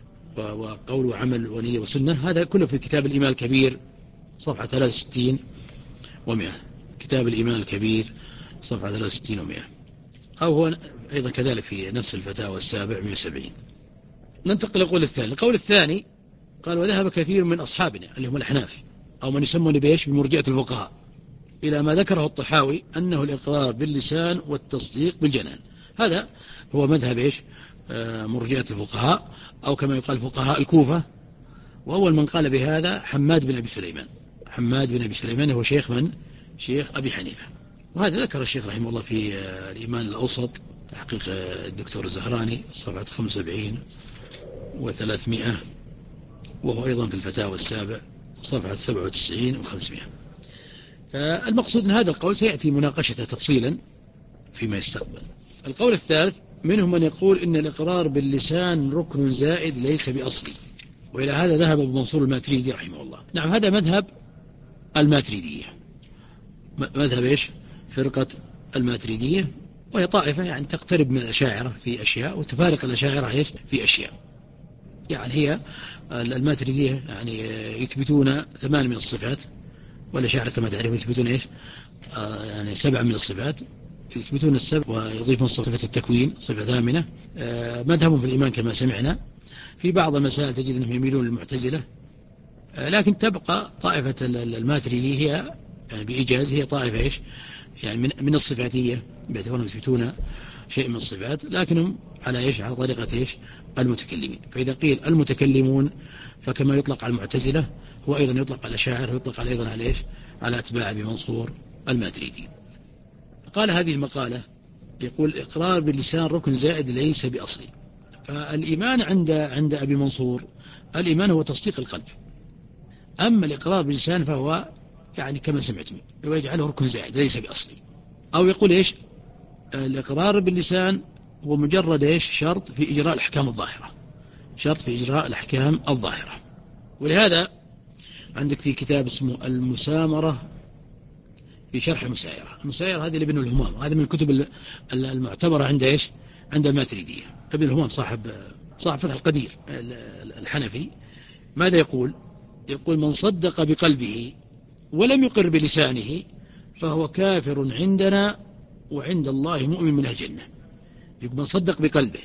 وقول وعمل ونية وسنة، هذا كله في كتاب الإيمان الكبير صفحة ثلاثة وستين ومئة. كتاب الإيمان الكبير صفحة ثلاثة وستين ومئة، أو هو أيضا كذلك في نفس الفتاوى السابع مئة وسبعين. ننتقل للقول الثاني. القول الثاني قال وذهب كثير من أصحابنا اللي هم الأحناف أو من يسمون بإيش؟ بمرجئة الفقهاء إلى ما ذكره الطحاوي أنه الإقرار باللسان والتصديق بالجنان. هذا هو مذهب إيش؟ آه مرجئة الفقهاء، أو كما يقال فقهاء الكوفة. وأول من قال بهذا حماد بن أبي سليمان. حماد بن أبي سليمان هو شيخ من؟ شيخ أبي حنيفة. وهذا ذكر الشيخ رحمه الله في آه الإيمان الأوسط تحقيق آه الدكتور الزهراني صفحة خمسة وسبعين وثلاثمائة، وهو أيضا في الفتاوى السابع صفحة سبعة وتسعين وخمسمائة. فالمقصود أن هذا القول سيأتي مناقشته تفصيلا فيما يستقبل. القول الثالث منهم من يقول إن الإقرار باللسان ركن زائد ليس بأصلي، وإلى هذا ذهب أبو منصور الماتريدي رحمه الله. نعم هذا مذهب الماتريدية، مذهب إيش؟ فرقة الماتريدية، وهي طائفة يعني تقترب من الأشاعرة في أشياء وتفارق الأشاعرة إيش؟ في أشياء. يعني هي الماتريدية يعني يثبتون ثمان من الصفات، والأشاعرة كما تعرفون يثبتون إيش؟ آه يعني سبع من الصفات، يثبتون السبع ويضيفون صفة التكوين صفة ثامنة. آه مذهبهم في الإيمان كما سمعنا. في بعض المسائل تجد أنهم يميلون للمعتزلة، آه لكن تبقى طائفة الماتريدية هي يعني بإيجاز هي طائفة إيش؟ يعني من, من الصفاتية، باعتبارهم يثبتون شيء من الصفات لكنهم على إيش؟ على طريقة إيش؟ المتكلمين. فإذا قيل المتكلمون فكما يطلق على المعتزلة هو أيضا يطلق على الأشاعرة، يطلق على أيضا على إيش؟ على أتباع أبي منصور الماتريدي. قال هذه المقالة يقول إقرار باللسان ركن زائد ليس بأصلي. فالإيمان عند عند أبي منصور الإيمان هو تصديق القلب، أما الإقرار باللسان فهو يعني كما سمعتم ويجعله ركن زائد ليس بأصلي. أو يقول إيش؟ الإقرار باللسان هو مجرد إيش؟ شرط في إجراء الأحكام الظاهرة، شرط في إجراء الأحكام الظاهرة. ولهذا عندك في كتاب اسمه المسامرة في شرح المسايرة. المسايرة هذه لابن الهمام، هذا من الكتب المعتبرة عند إيش؟ عند الماتريدية. ابن الهمام صاحب صاحب فتح القدير الحنفي ماذا يقول؟ يقول من صدق بقلبه ولم يقر بلسانه فهو كافر عندنا وعند الله مؤمن من الجنة. يقول من صدق بقلبه،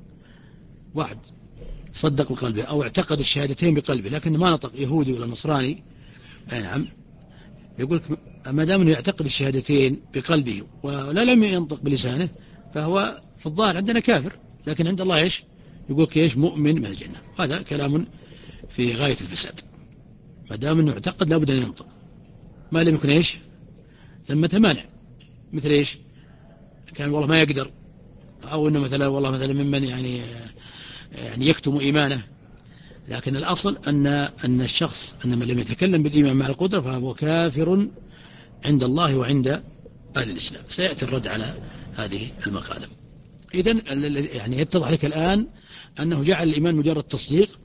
واحد صدق بقلبه أو اعتقد الشهادتين بقلبه لكن ما نطق يهودي ولا نصراني، أي نعم، يقول ما دام انه يعتقد الشهادتين بقلبه ولا لم ينطق بلسانه فهو في الظاهر عندنا كافر، لكن عند الله إيش؟ يقول إيش؟ مؤمن من الجنة. هذا كلام في غاية الفساد. ما دام أنه اعتقد لابد أن ينطق، ما لم يكن إيش؟ ثمة مانع. مثل إيش؟ كان والله ما يقدر، أو أنه مثلا والله مثلا ممن يعني يعني يكتم إيمانه. لكن الأصل أن أن الشخص أن من لم يتكلم بالإيمان مع القدرة فهو كافر عند الله وعند أهل الإسلام. سيأتي الرد على هذه المقالة. إذن يعني يتضح لك الآن أنه جعل الإيمان مجرد تصديق،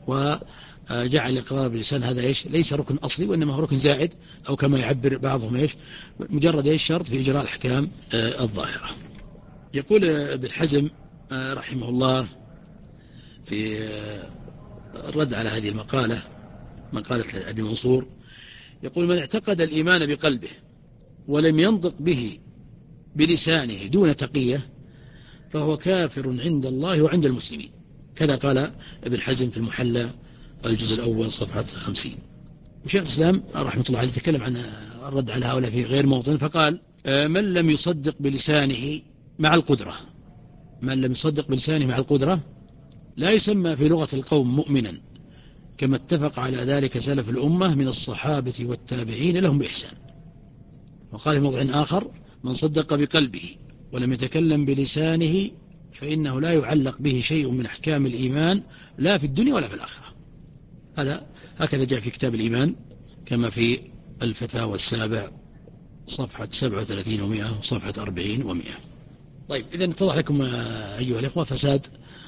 وجعل الإقرار باللسان هذا إيش؟ ليس ركن أصلي، وإنما هو ركن زائد، أو كما يعبر بعضهم إيش؟ مجرد إيش؟ شرط في إجراء الأحكام الظاهرة. يقول ابن حزم رحمه الله في الرد على هذه المقالة، مقالة أبي منصور، يقول: من اعتقد الإيمان بقلبه ولم ينطق به بلسانه دون تقية فهو كافر عند الله وعند المسلمين. كذا قال ابن حزم في المحلى الجزء الأول صفحة خمسين. وشيخ الإسلام رحمة الله عليه تكلم عن الرد على هؤلاء في غير موطن، فقال: من لم يصدق بلسانه مع القدرة من لم يصدق بلسانه مع القدرة لا يسمى في لغة القوم مؤمنا، كما اتفق على ذلك سلف الأمة من الصحابة والتابعين لهم بإحسان. وقال في موضع آخر: من صدق بقلبه ولم يتكلم بلسانه فإنه لا يعلق به شيء من أحكام الإيمان لا في الدنيا ولا في الآخرة. هذا هكذا جاء في كتاب الإيمان، كما في الفتاوى السابع صفحة سبعة وثلاثين ومئة وصفحة أربعين ومئة. طيب، إذن اتضح لكم أيها الإخوة فساد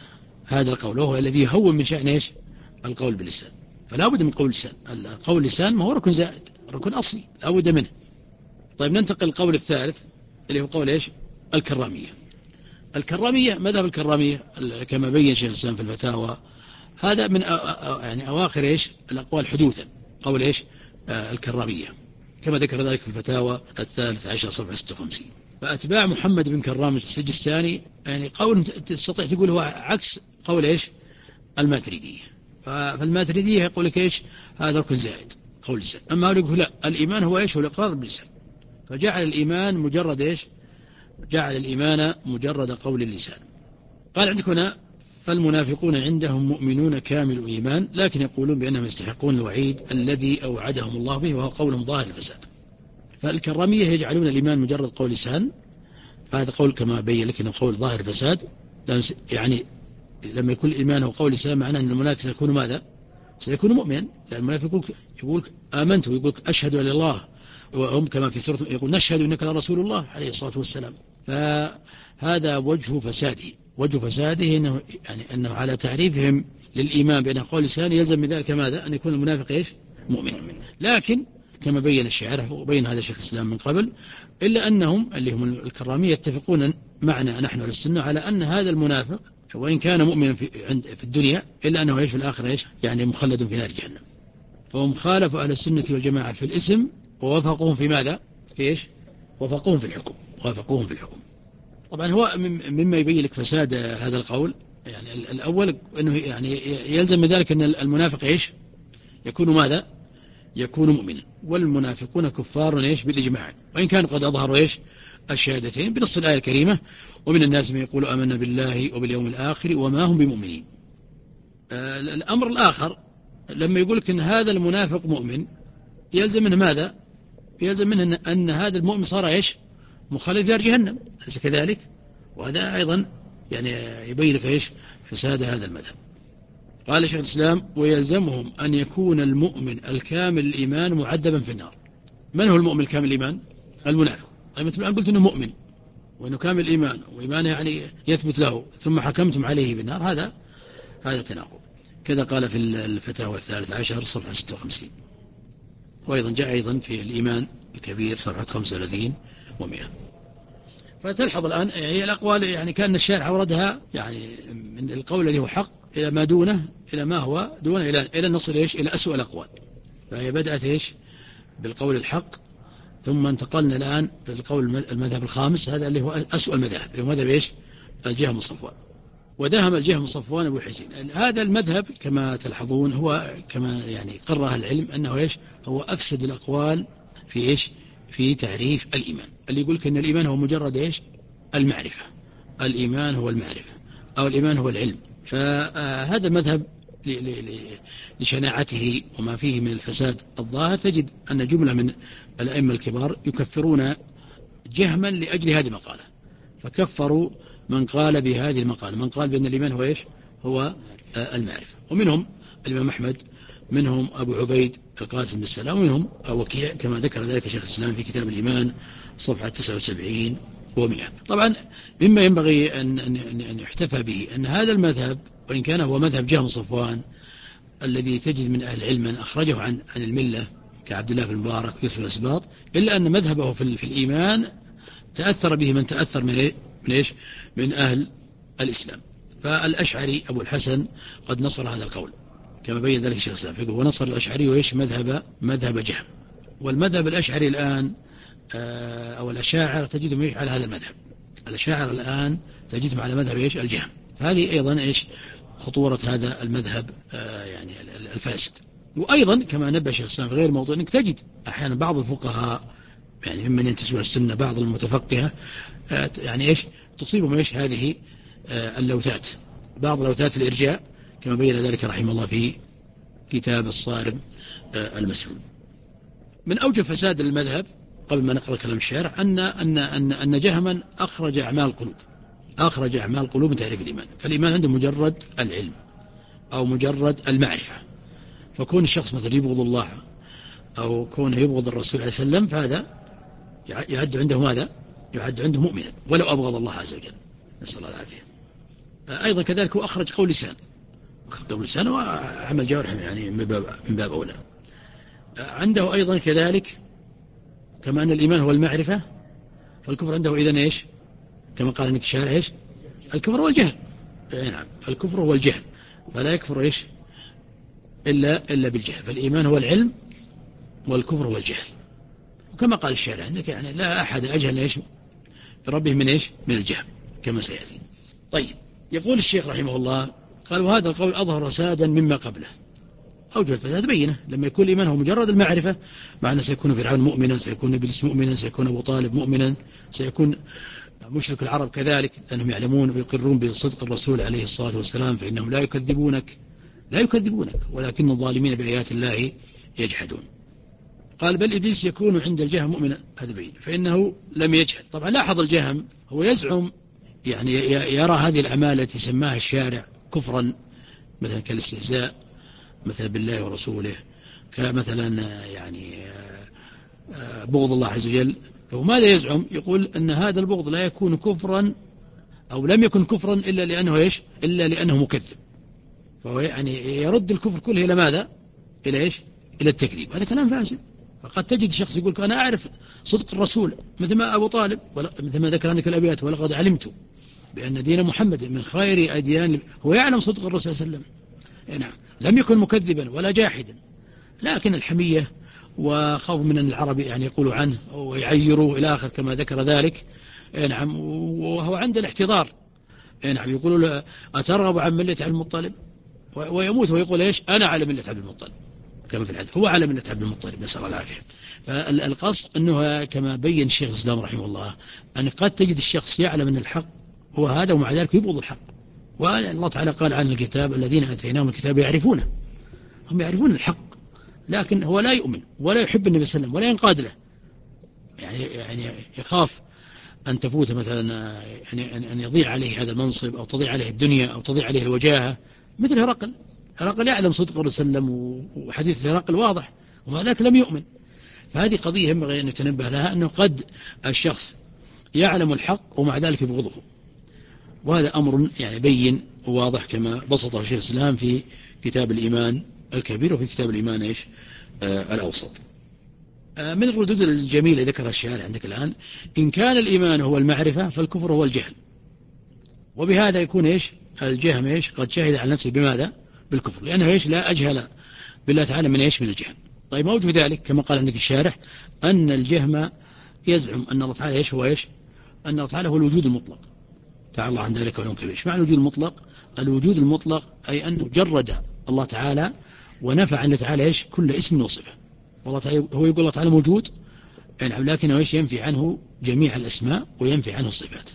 هذا القول، وهو الذي يهون من شأن إيش؟ القول باللسان. فلا بد من قول لسان. القول لسان ما هو ركن زائد، ركن أصلي لا بد منه. طيب، ننتقل القول الثالث اللي هو قول إيش؟ الكرامية. الكرامية، مذهب الكرامية كما بين شيخ الإسلام في الفتاوى، هذا من يعني أواخر إيش؟ الأقوال حدوثا، قول إيش؟ آه الكرامية، كما ذكر ذلك في الفتاوى الثالث عشر صفحة ستة وخمسين. فأتباع محمد بن كرام السجستاني يعني قول تستطيع تقول هو عكس قول إيش؟ الماتريدية. فالماتريدية يقول لك إيش؟ هذا ركن زائد، قول لسان. أما يقول لا، الإيمان هو إيش؟ هو الإقرار باللسان. فجعل الإيمان مجرد إيش؟ جعل الإيمان مجرد قول اللسان. قال عندك هنا: فالمنافقون عندهم مؤمنون كامل إيمان، لكن يقولون بأنهم يستحقون الوعيد الذي أوعدهم الله به، وهو قولهم ظاهر الفساد. فالكرامية يجعلون الإيمان مجرد قول لسان، فهذا قول كما بين لك أنه قول ظاهر الفساد. يعني لما يكون الإيمان هو قول لسان معناه أن المنافق سيكون ماذا؟ سيكون مؤمنا، لأن المنافق يقول, يقول آمنت، ويقول أشهد أن الله، وهم كما في سورة يقول نشهد أنك رسول الله عليه الصلاة والسلام. فهذا وجه فساده وجه فساده إنه يعني أنه على تعريفهم للإيمان بأنه قول لسان يلزم من ذلك ماذا؟ أن يكون المنافق إيش؟ مؤمن. لكن كما بين الشيعة وبين هذا الشيخ الإسلام من قبل، إلا أنهم اللي هم الكرامية يتفقون معنا نحن على السنة على أن هذا المنافق وإن كان مؤمنا في, عند في الدنيا، إلا أنه إيش في الآخرة إيش؟ يعني مخلد في نار جهنم. فهم خالفوا أهل السنة والجماعة في الاسم، ووافقوهم في ماذا؟ في إيش؟ وافقوهم في الحكم وافقوهم في الحكم. طبعا هو مما يبين لك فساد هذا القول، يعني الأول أنه يعني يلزم من ذلك أن المنافق إيش؟ يكون ماذا؟ يكون مؤمنا، والمنافقون كفار إيش؟ بالإجماع، وإن كانوا قد أظهروا إيش؟ الشهادتين بنص الآية الكريمة: ومن الناس من يقول آمنا بالله وباليوم الآخر وما هم بمؤمنين. آه الأمر الآخر لما يقول لك أن هذا المنافق مؤمن، يلزم منه ماذا؟ يلزم منه أن هذا المؤمن صار إيش؟ مخلد في جهنم، أليس كذلك؟ وهذا أيضا يعني يبين لك إيش؟ فساد هذا المذهب. قال شيخ الإسلام: ويلزمهم أن يكون المؤمن الكامل الإيمان معذبا في النار. من هو المؤمن الكامل الإيمان؟ المنافق. طيب أنت الآن قلت أنه مؤمن وأنه كامل الإيمان وإيمانه يعني يثبت له، ثم حكمتم عليه بالنار، هذا هذا تناقض. كذا قال في الفتاوى الثالث عشر صفحة ستة وخمسين، وأيضا جاء أيضا في الإيمان الكبير صفحة خمسة وثلاثين ومئة. فتلحظ الآن هي الأقوال يعني كان الشارع أوردها يعني من القول الذي هو حق إلى ما دونه، إلى ما هو دونه، إلى إلى نصل إيش؟ إلى أسوأ الأقوال. فهي بدأت إيش؟ بالقول الحق، ثم انتقلنا الآن في القول المذهب الخامس، هذا اللي هو أسوأ المذاهب، اللي هو مذهب إيش؟ الجهم الصفوان. وذهب الجهم الصفوان أبو الحسين. هذا المذهب كما تلحظون هو كما يعني قرر العلم أنه إيش؟ هو أفسد الأقوال في إيش؟ في تعريف الإيمان. اللي يقول لك أن الإيمان هو مجرد إيش؟ المعرفة، الإيمان هو المعرفة أو الإيمان هو العلم. فهذا المذهب لشناعته وما فيه من الفساد الظاهر تجد أن جملة من الأئمة الكبار يكفرون جهما لأجل هذه المقالة، فكفروا من قال بهذه المقالة، من قال بأن الإيمان هو إيش؟ هو المعرفة. ومنهم الإمام أحمد، منهم أبو عبيد القاسم بن السلام، ومنهم وكيع كما ذكر ذلك شيخ الإسلام في كتاب الإيمان صفحة تسعة وسبعين ومئة. طبعا مما ينبغي أن, أن, أن يحتفى به أن هذا المذهب وإن كان هو مذهب جهم صفوان الذي تجد من أهل العلم من أخرجه عن, عن الملة كعبد الله بن مبارك ويوسف الأسباط، إلا أن مذهبه في, في الإيمان تأثر به من تأثر من, من, إيش؟ من أهل الإسلام. فالأشعري أبو الحسن قد نصر هذا القول كما بين ذلك الشيخ الإسلام، فيقول ونصر الأشعري وإيش؟ مذهب مذهب جهم. والمذهب الأشعري الآن أو الأشاعرة تجدهم على هذا المذهب، الأشاعرة الآن تجدهم على مذهب إيش؟ الجهم. فهذه أيضا إيش؟ خطورة هذا المذهب يعني الفاسد. وأيضا كما نبه الشيخ الإسلام في غير موضوع أنك تجد أحيانا بعض الفقهاء يعني ممن ينتسبون السنة بعض المتفقهة يعني إيش؟ تصيبهم إيش؟ هذه اللوثات، بعض لوثات الإرجاء كما بين ذلك رحمه الله في كتاب الصارم المسلول. من أوجه فساد المذهب قبل ما نقرأ كلام الشارع أن أن أن أن جهما أخرج أعمال القلوب، أخرج أعمال القلوب من تعريف الإيمان. فالإيمان عنده مجرد العلم أو مجرد المعرفة، فكون الشخص مثلا يبغض الله أو كونه يبغض الرسول عليه وسلم فهذا يعد عنده ماذا؟ يعد عنده مؤمنا ولو أبغض الله عز وجل، نسأل الله العافية. أيضا كذلك هو أخرج قول لسان، أخرج قول لسان وعمل جوارح يعني من باب من باب أولى. عنده أيضا كذلك كما أن الإيمان هو المعرفة، فالكفر عنده إذن إيش؟ كما قال ابن الشارع إيش؟ الكفر هو الجهل. نعم الكفر هو الجهل، فلا يكفر إيش؟ إلا إلا بالجهل. فالإيمان هو العلم والكفر هو الجهل. وكما قال الشارع عندك يعني لا أحد أجهل إيش؟ بربه من إيش؟ من الجهل كما سيأتي. طيب يقول الشيخ رحمه الله قال وهذا القول أظهر رسادا مما قبله. أوجه الفساد بينه لما يكون الإيمان هو مجرد المعرفة، معنى سيكون فرعون مؤمنا، سيكون إبليس مؤمنا، سيكون أبو طالب مؤمنا، سيكون مشرك العرب كذلك لأنهم يعلمون ويقرون بصدق الرسول عليه الصلاة والسلام، فإنهم لا يكذبونك لا يكذبونك ولكن الظالمين بآيات الله يجحدون. قال بل إبليس يكون عند الجهم مؤمنا، هذا بين فإنه لم يجحد. طبعا لاحظ الجهم هو يزعم يعني يرى هذه الأعمال التي سماها الشارع كفرا مثلا كالاستهزاء مثلا بالله ورسوله، كمثلا يعني بغض الله عز وجل، فهو ماذا يزعم؟ يقول أن هذا البغض لا يكون كفرا أو لم يكن كفرا إلا لأنه إيش؟ إلا لأنه مكذب. فهو يعني يرد الكفر كله إلى ماذا؟ إلى إيش؟ إلى التكذيب. هذا كلام فاسد. فقد تجد شخص يقول أنا أعرف صدق الرسول مثل ما أبو طالب مثل ما ذكر عندك الأبيات ولقد علمت بأن دين محمد من خير أديان، هو يعلم صدق الرسول صلى الله عليه وسلم. نعم لم يكن مكذبا ولا جاحدا، لكن الحمية وخوف من أن العرب يعني يقولوا عنه ويعيروا إلى آخر كما ذكر ذلك. نعم وهو عند الاحتضار. نعم يقولوا أترغب عن ملة عبد المطلب، ويموت ويقول إيش؟ أنا على ملة عبد المطلب كما في الحديث، هو على ملة عبد المطلب نسأل الله العافية. فالقصد أنه كما بين الشيخ الإسلام رحمه الله أن قد تجد الشخص يعلم أن الحق هو هذا ومع ذلك يبغض الحق. والله تعالى قال عن الكتاب الذين أتيناهم الكتاب يعرفونه، هم يعرفون الحق لكن هو لا يؤمن ولا يحب النبي صلى الله عليه وسلم ولا ينقاد له، يعني يعني يخاف أن تفوت مثلا يعني أن يضيع عليه هذا المنصب أو تضيع عليه الدنيا أو تضيع عليه الوجاهة، مثل هرقل. هرقل يعلم صدق الرسول صلى الله عليه وسلم وحديث هرقل واضح ومع ذلك لم يؤمن. فهذه قضية ينبغي أن نتنبه لها، أنه قد الشخص يعلم الحق ومع ذلك يبغضه، وهذا أمر يعني بين وواضح كما بسطه الشيخ الإسلام في كتاب الإيمان الكبير وفي كتاب الإيمان إيش آه الأوسط. آه من الردود الجميلة ذكر الشارع عندك الآن إن كان الإيمان هو المعرفة فالكفر هو الجهل، وبهذا يكون إيش الجهم إيش قد شهد على نفسه بماذا؟ بالكفر، لأنه إيش لا أجهل بالله تعالى من إيش من الجهم. طيب موجه ذلك كما قال عندك الشارح أن الجهم يزعم أن الله تعالى إيش هو إيش أن الله تعالى هو الوجود المطلق، تعالى الله عن ذلك ولهم كبير. ايش معنى الوجود المطلق؟ الوجود المطلق أي أنه جرد الله تعالى ونفع عن تعالى إيش كل اسم وصفه. والله تعالى هو يقول الله تعالى موجود نعم، لكنه إيش ينفي عنه جميع الأسماء وينفي عنه الصفات.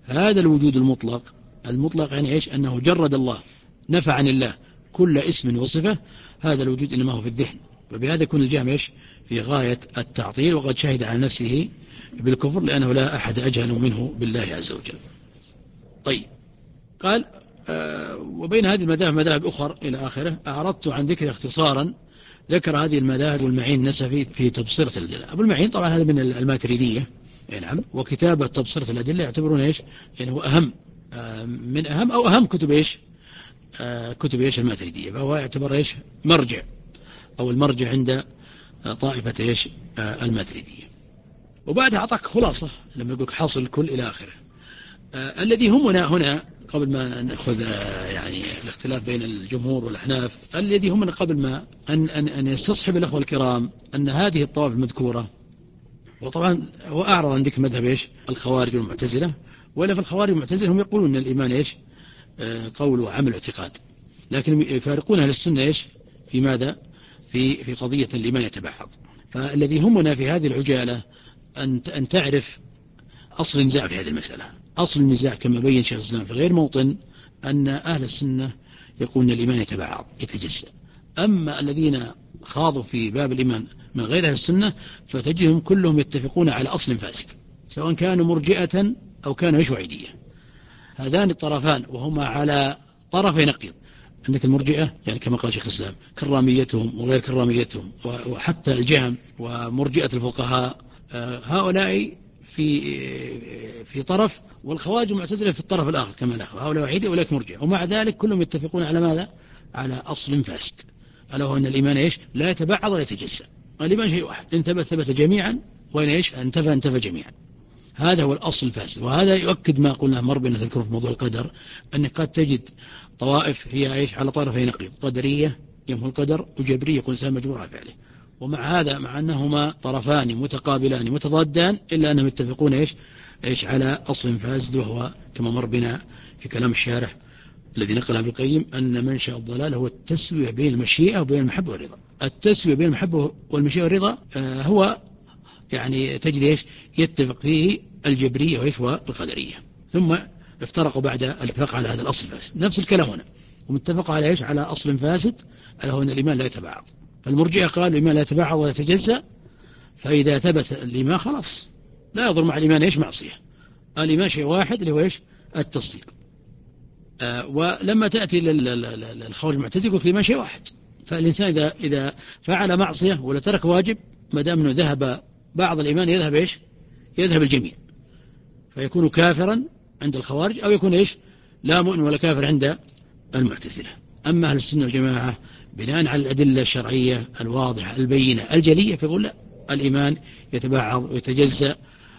هذا الوجود المطلق المطلق يعني إيش؟ أنه جرد الله، نفى عن الله كل اسم وصفة، هذا الوجود إنما هو في الذهن. فبهذا يكون الجهم إيش؟ في غاية التعطيل، وقد شهد على نفسه بالكفر لأنه لا أحد أجهل منه بالله عز وجل. طيب، قال آه وبين هذه المذاهب مذاهب أخرى إلى آخره. أعرضت عن ذكر اختصارا ذكر هذه المذاهب والمعين النسفي في تبصرة الأدلة. أبو المعين طبعا هذا من الماتريدية، نعم، وكتابة تبصرة الأدلة يعتبرون إيش؟ يعني هو أهم آه من أهم أو أهم كتب إيش؟ آه كتب إيش الماتريدية، فهو يعتبر إيش؟ مرجع أو المرجع عند آه طائفة إيش؟ آه الماتريدية. وبعدها أعطاك خلاصة لما يقول حاصل الكل إلى آخره. آه الذي همنا هنا قبل ما نأخذ آه يعني الاختلاف بين الجمهور والأحناف، الذي همنا قبل ما أن, أن, أن يستصحب الأخوة الكرام أن هذه الطوائف المذكورة، وطبعا هو أعرض عن ذكر مذهب إيش؟ الخوارج والمعتزلة، ولا في الخوارج والمعتزلة هم يقولون أن الإيمان إيش؟ آه قول وعمل واعتقاد، لكن يفارقون أهل السنة إيش؟ في ماذا؟ في في قضية الإيمان يتبعض. فالذي همنا في هذه العجالة أن أن تعرف أصل النزاع في هذه المسألة. أصل النزاع كما بين شيخ الإسلام في غير موطن أن أهل السنة يقولون الإيمان يتبعض يتجزأ، أما الذين خاضوا في باب الإيمان من غير أهل السنة فتجدهم كلهم يتفقون على أصل فاسد، سواء كانوا مرجئة أو كانوا وعيدية. هذان الطرفان وهما على طرفي نقيض. عندك المرجئة يعني كما قال شيخ الإسلام كراميتهم وغير كراميتهم، وحتى الجهم ومرجئة الفقهاء، هؤلاء في في طرف، والخوارج المعتزلة في الطرف الآخر كما لا، هؤلاء وعيدة أولئك مرجئة، ومع ذلك كلهم يتفقون على ماذا؟ على أصل فاسد، ألا هو أن الإيمان إيش؟ لا يتبعض ولا يتجزأ. الإيمان شيء واحد، إن ثبت ثبت جميعا، وإن إيش؟ انتفى انتفى جميعا. هذا هو الأصل الفاسد. وهذا يؤكد ما قلنا مر بنا تذكر في موضوع القدر، أنك قد تجد طوائف هي إيش؟ على طرفي نقيض، قدرية ينفون القدر، وجبرية يكون الإنسان مجبور على فعله، ومع هذا مع أنهما طرفان متقابلان متضادان إلا أنهم يتفقون إيش؟ إيش؟ على أصل فاسد، وهو كما مر بنا في كلام الشارح الذي نقل ابن القيم أن منشأ الضلال هو التسوية بين المشيئة وبين المحبة والرضا. التسوية بين المحبة والمشيئة والرضا آه هو يعني تجد إيش؟ يتفق فيه الجبرية وإيش؟ والقدرية، ثم افترقوا بعد الاتفاق على هذا الأصل الفاسد. نفس الكلام هنا، ومتفقوا على إيش؟ على أصل فاسد، ألا هو أن الإيمان لا يتبعض. فالمرجئة قالوا الإيمان لا يتبعض ولا يتجزأ، فإذا ثبت الإيمان خلاص لا يضر مع الإيمان إيش؟ معصية. الإيمان شيء واحد اللي هو إيش؟ التصديق. آه ولما تأتي للخوارج المعتزلة يقول الإيمان شيء واحد. فالإنسان إذا إذا فعل معصية ولا ترك واجب، ما دام أنه ذهب بعض الإيمان يذهب إيش؟ يذهب الجميع، فيكون كافرا عند الخوارج، أو يكون إيش؟ لا مؤمن ولا كافر عند المعتزلة. أما أهل السنة والجماعة بناء على الأدلة الشرعية الواضحة البينة الجلية فيقول لا، الإيمان يتبعض ويتجزأ،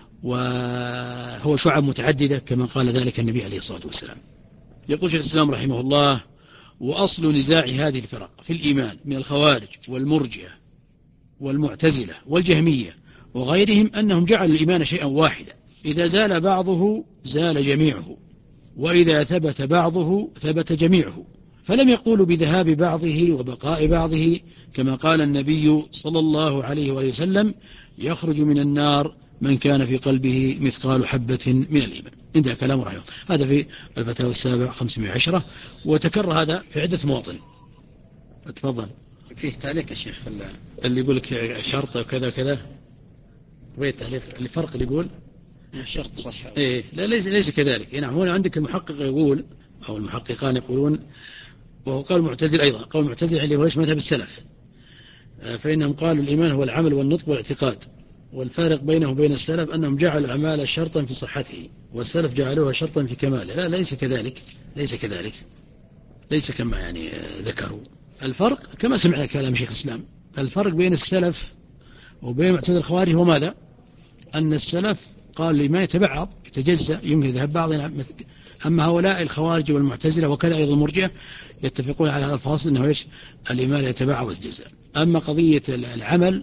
وهو شعب متعددة كما قال ذلك النبي عليه الصلاة والسلام. يقول شيخ الإسلام رحمه الله: وأصل نزاع هذه الفرق في الإيمان من الخوارج والمرجئة والمعتزلة والجهمية وغيرهم أنهم جعلوا الإيمان شيئا واحدا، إذا زال بعضه زال جميعه، وإذا ثبت بعضه ثبت جميعه، فلم يقولوا بذهاب بعضه وبقاء بعضه، كما قال النبي صلى الله عليه وآله وسلم: يخرج من النار من كان في قلبه مثقال حبة من الإيمان. انتهى كلام رحمه. هذا في الفتاوى السابع خمسمائة وعشرة، وتكرر هذا في عدة مواطن. اتفضل. فيه تعليق يا شيخ اللي يقول لك شرط وكذا وكذا، وين التعليق؟ الفرق اللي يقول شرط صح. إيه لا، ليس ليس كذلك. نعم، هنا عندك المحقق يقول أو المحققان يقولون، وهو قال المعتزل أيضا، قال المعتزل اللي هو إيش؟ مذهب السلف، فإنهم قالوا الإيمان هو العمل والنطق والاعتقاد، والفارق بينه وبين السلف أنهم جعلوا الأعمال شرطا في صحته، والسلف جعلوها شرطا في كماله. لا، ليس كذلك، ليس كذلك، ليس كما يعني ذكروا. الفرق كما سمعنا كلام شيخ الإسلام، الفرق بين السلف وبين المعتزلة الخوارج هو ماذا؟ أن السلف قال الإيمان يتبعض يتجزأ، يمكن يذهب بعض، أما هؤلاء الخوارج والمعتزلة وكذا أيضا المرجئة يتفقون على هذا الفاصل أنه إيش؟ الإيمان يتبعض ويتجزأ. أما قضية العمل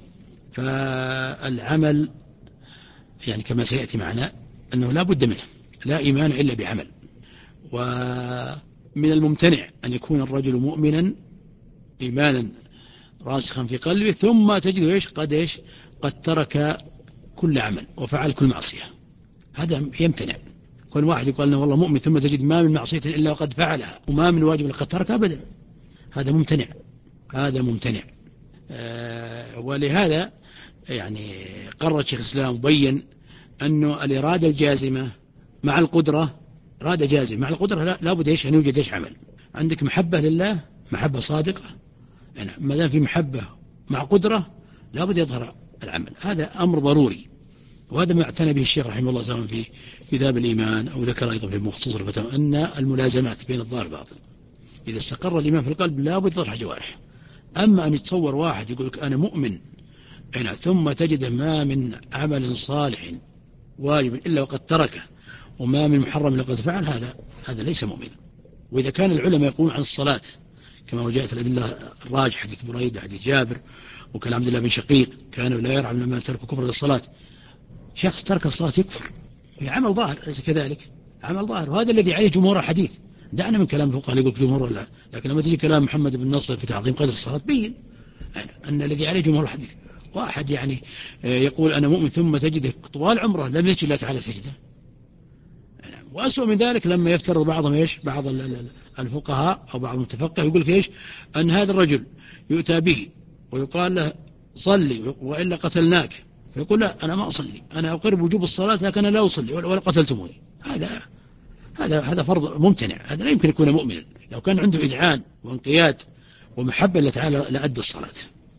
فالعمل يعني كما سيأتي معنا أنه لا بد منه، لا إيمان إلا بعمل. ومن الممتنع أن يكون الرجل مؤمنا إيمانا راسخا في قلبه ثم تجده إيش؟ قد إيش؟ قد ترك كل عمل وفعل كل معصية، هذا يمتنع. كل واحد يقول أنه والله مؤمن ثم تجد ما من معصية إلا وقد فعلها وما من واجب لقد ترك أبدا، هذا ممتنع، هذا ممتنع. آه ولهذا يعني قرر شيخ الإسلام وبين أنه الإرادة الجازمة مع القدرة، إرادة جازمة مع القدرة لا بد إيش أن يوجد إيش عمل. عندك محبة لله، محبة صادقة، يعني ما دام في محبة مع قدرة لا بد يظهر العمل، هذا أمر ضروري. وهذا ما اعتنى به الشيخ رحمه الله سواء في كتاب الإيمان أو ذكر أيضا في مختصر الفتاوى أن الملازمات بين الظاهر والباطن إذا استقر الإيمان في القلب لا بد يظهر جوارح. أما أن يتصور واحد يقول لك أنا مؤمن يعني ثم تجد ما من عمل صالح واجب إلا وقد تركه وما من محرم إلا وقد فعل، هذا هذا ليس مؤمن. وإذا كان العلماء يقولون عن الصلاة كما جاءت الأدلة الراجحة حديث بريدة حديث جابر وكان عبد الله بن شقيق كانوا لا يرى من ترك كفر للصلاة، شخص ترك الصلاة يكفر، هي عمل ظاهر ليس كذلك، عمل ظاهر، وهذا الذي عليه جمهور الحديث. دعنا من كلام الفقهاء يقول جمهور ولا، لكن لما تيجي كلام محمد بن نصر في تعظيم قدر الصلاة بين أن الذي عليه جمهور الحديث. واحد يعني يقول أنا مؤمن ثم تجده طوال عمره لم يجد الله تعالى سجده. وأسوأ من ذلك لما يفترض بعضهم إيش بعض الفقهاء أو بعض المتفقه يقول في إيش أن هذا الرجل يؤتى به ويقال له صلي وإلا قتلناك، فيقول لا أنا ما أصلي، أنا أقر بوجوب الصلاة لكن أنا لا أصلي ولا قتلتموني. هذا هذا هذا فرض ممتنع، هذا لا يمكن يكون مؤمنا. لو كان عنده إذعان وانقياد ومحبة لله تعالى لأدى الصلاة.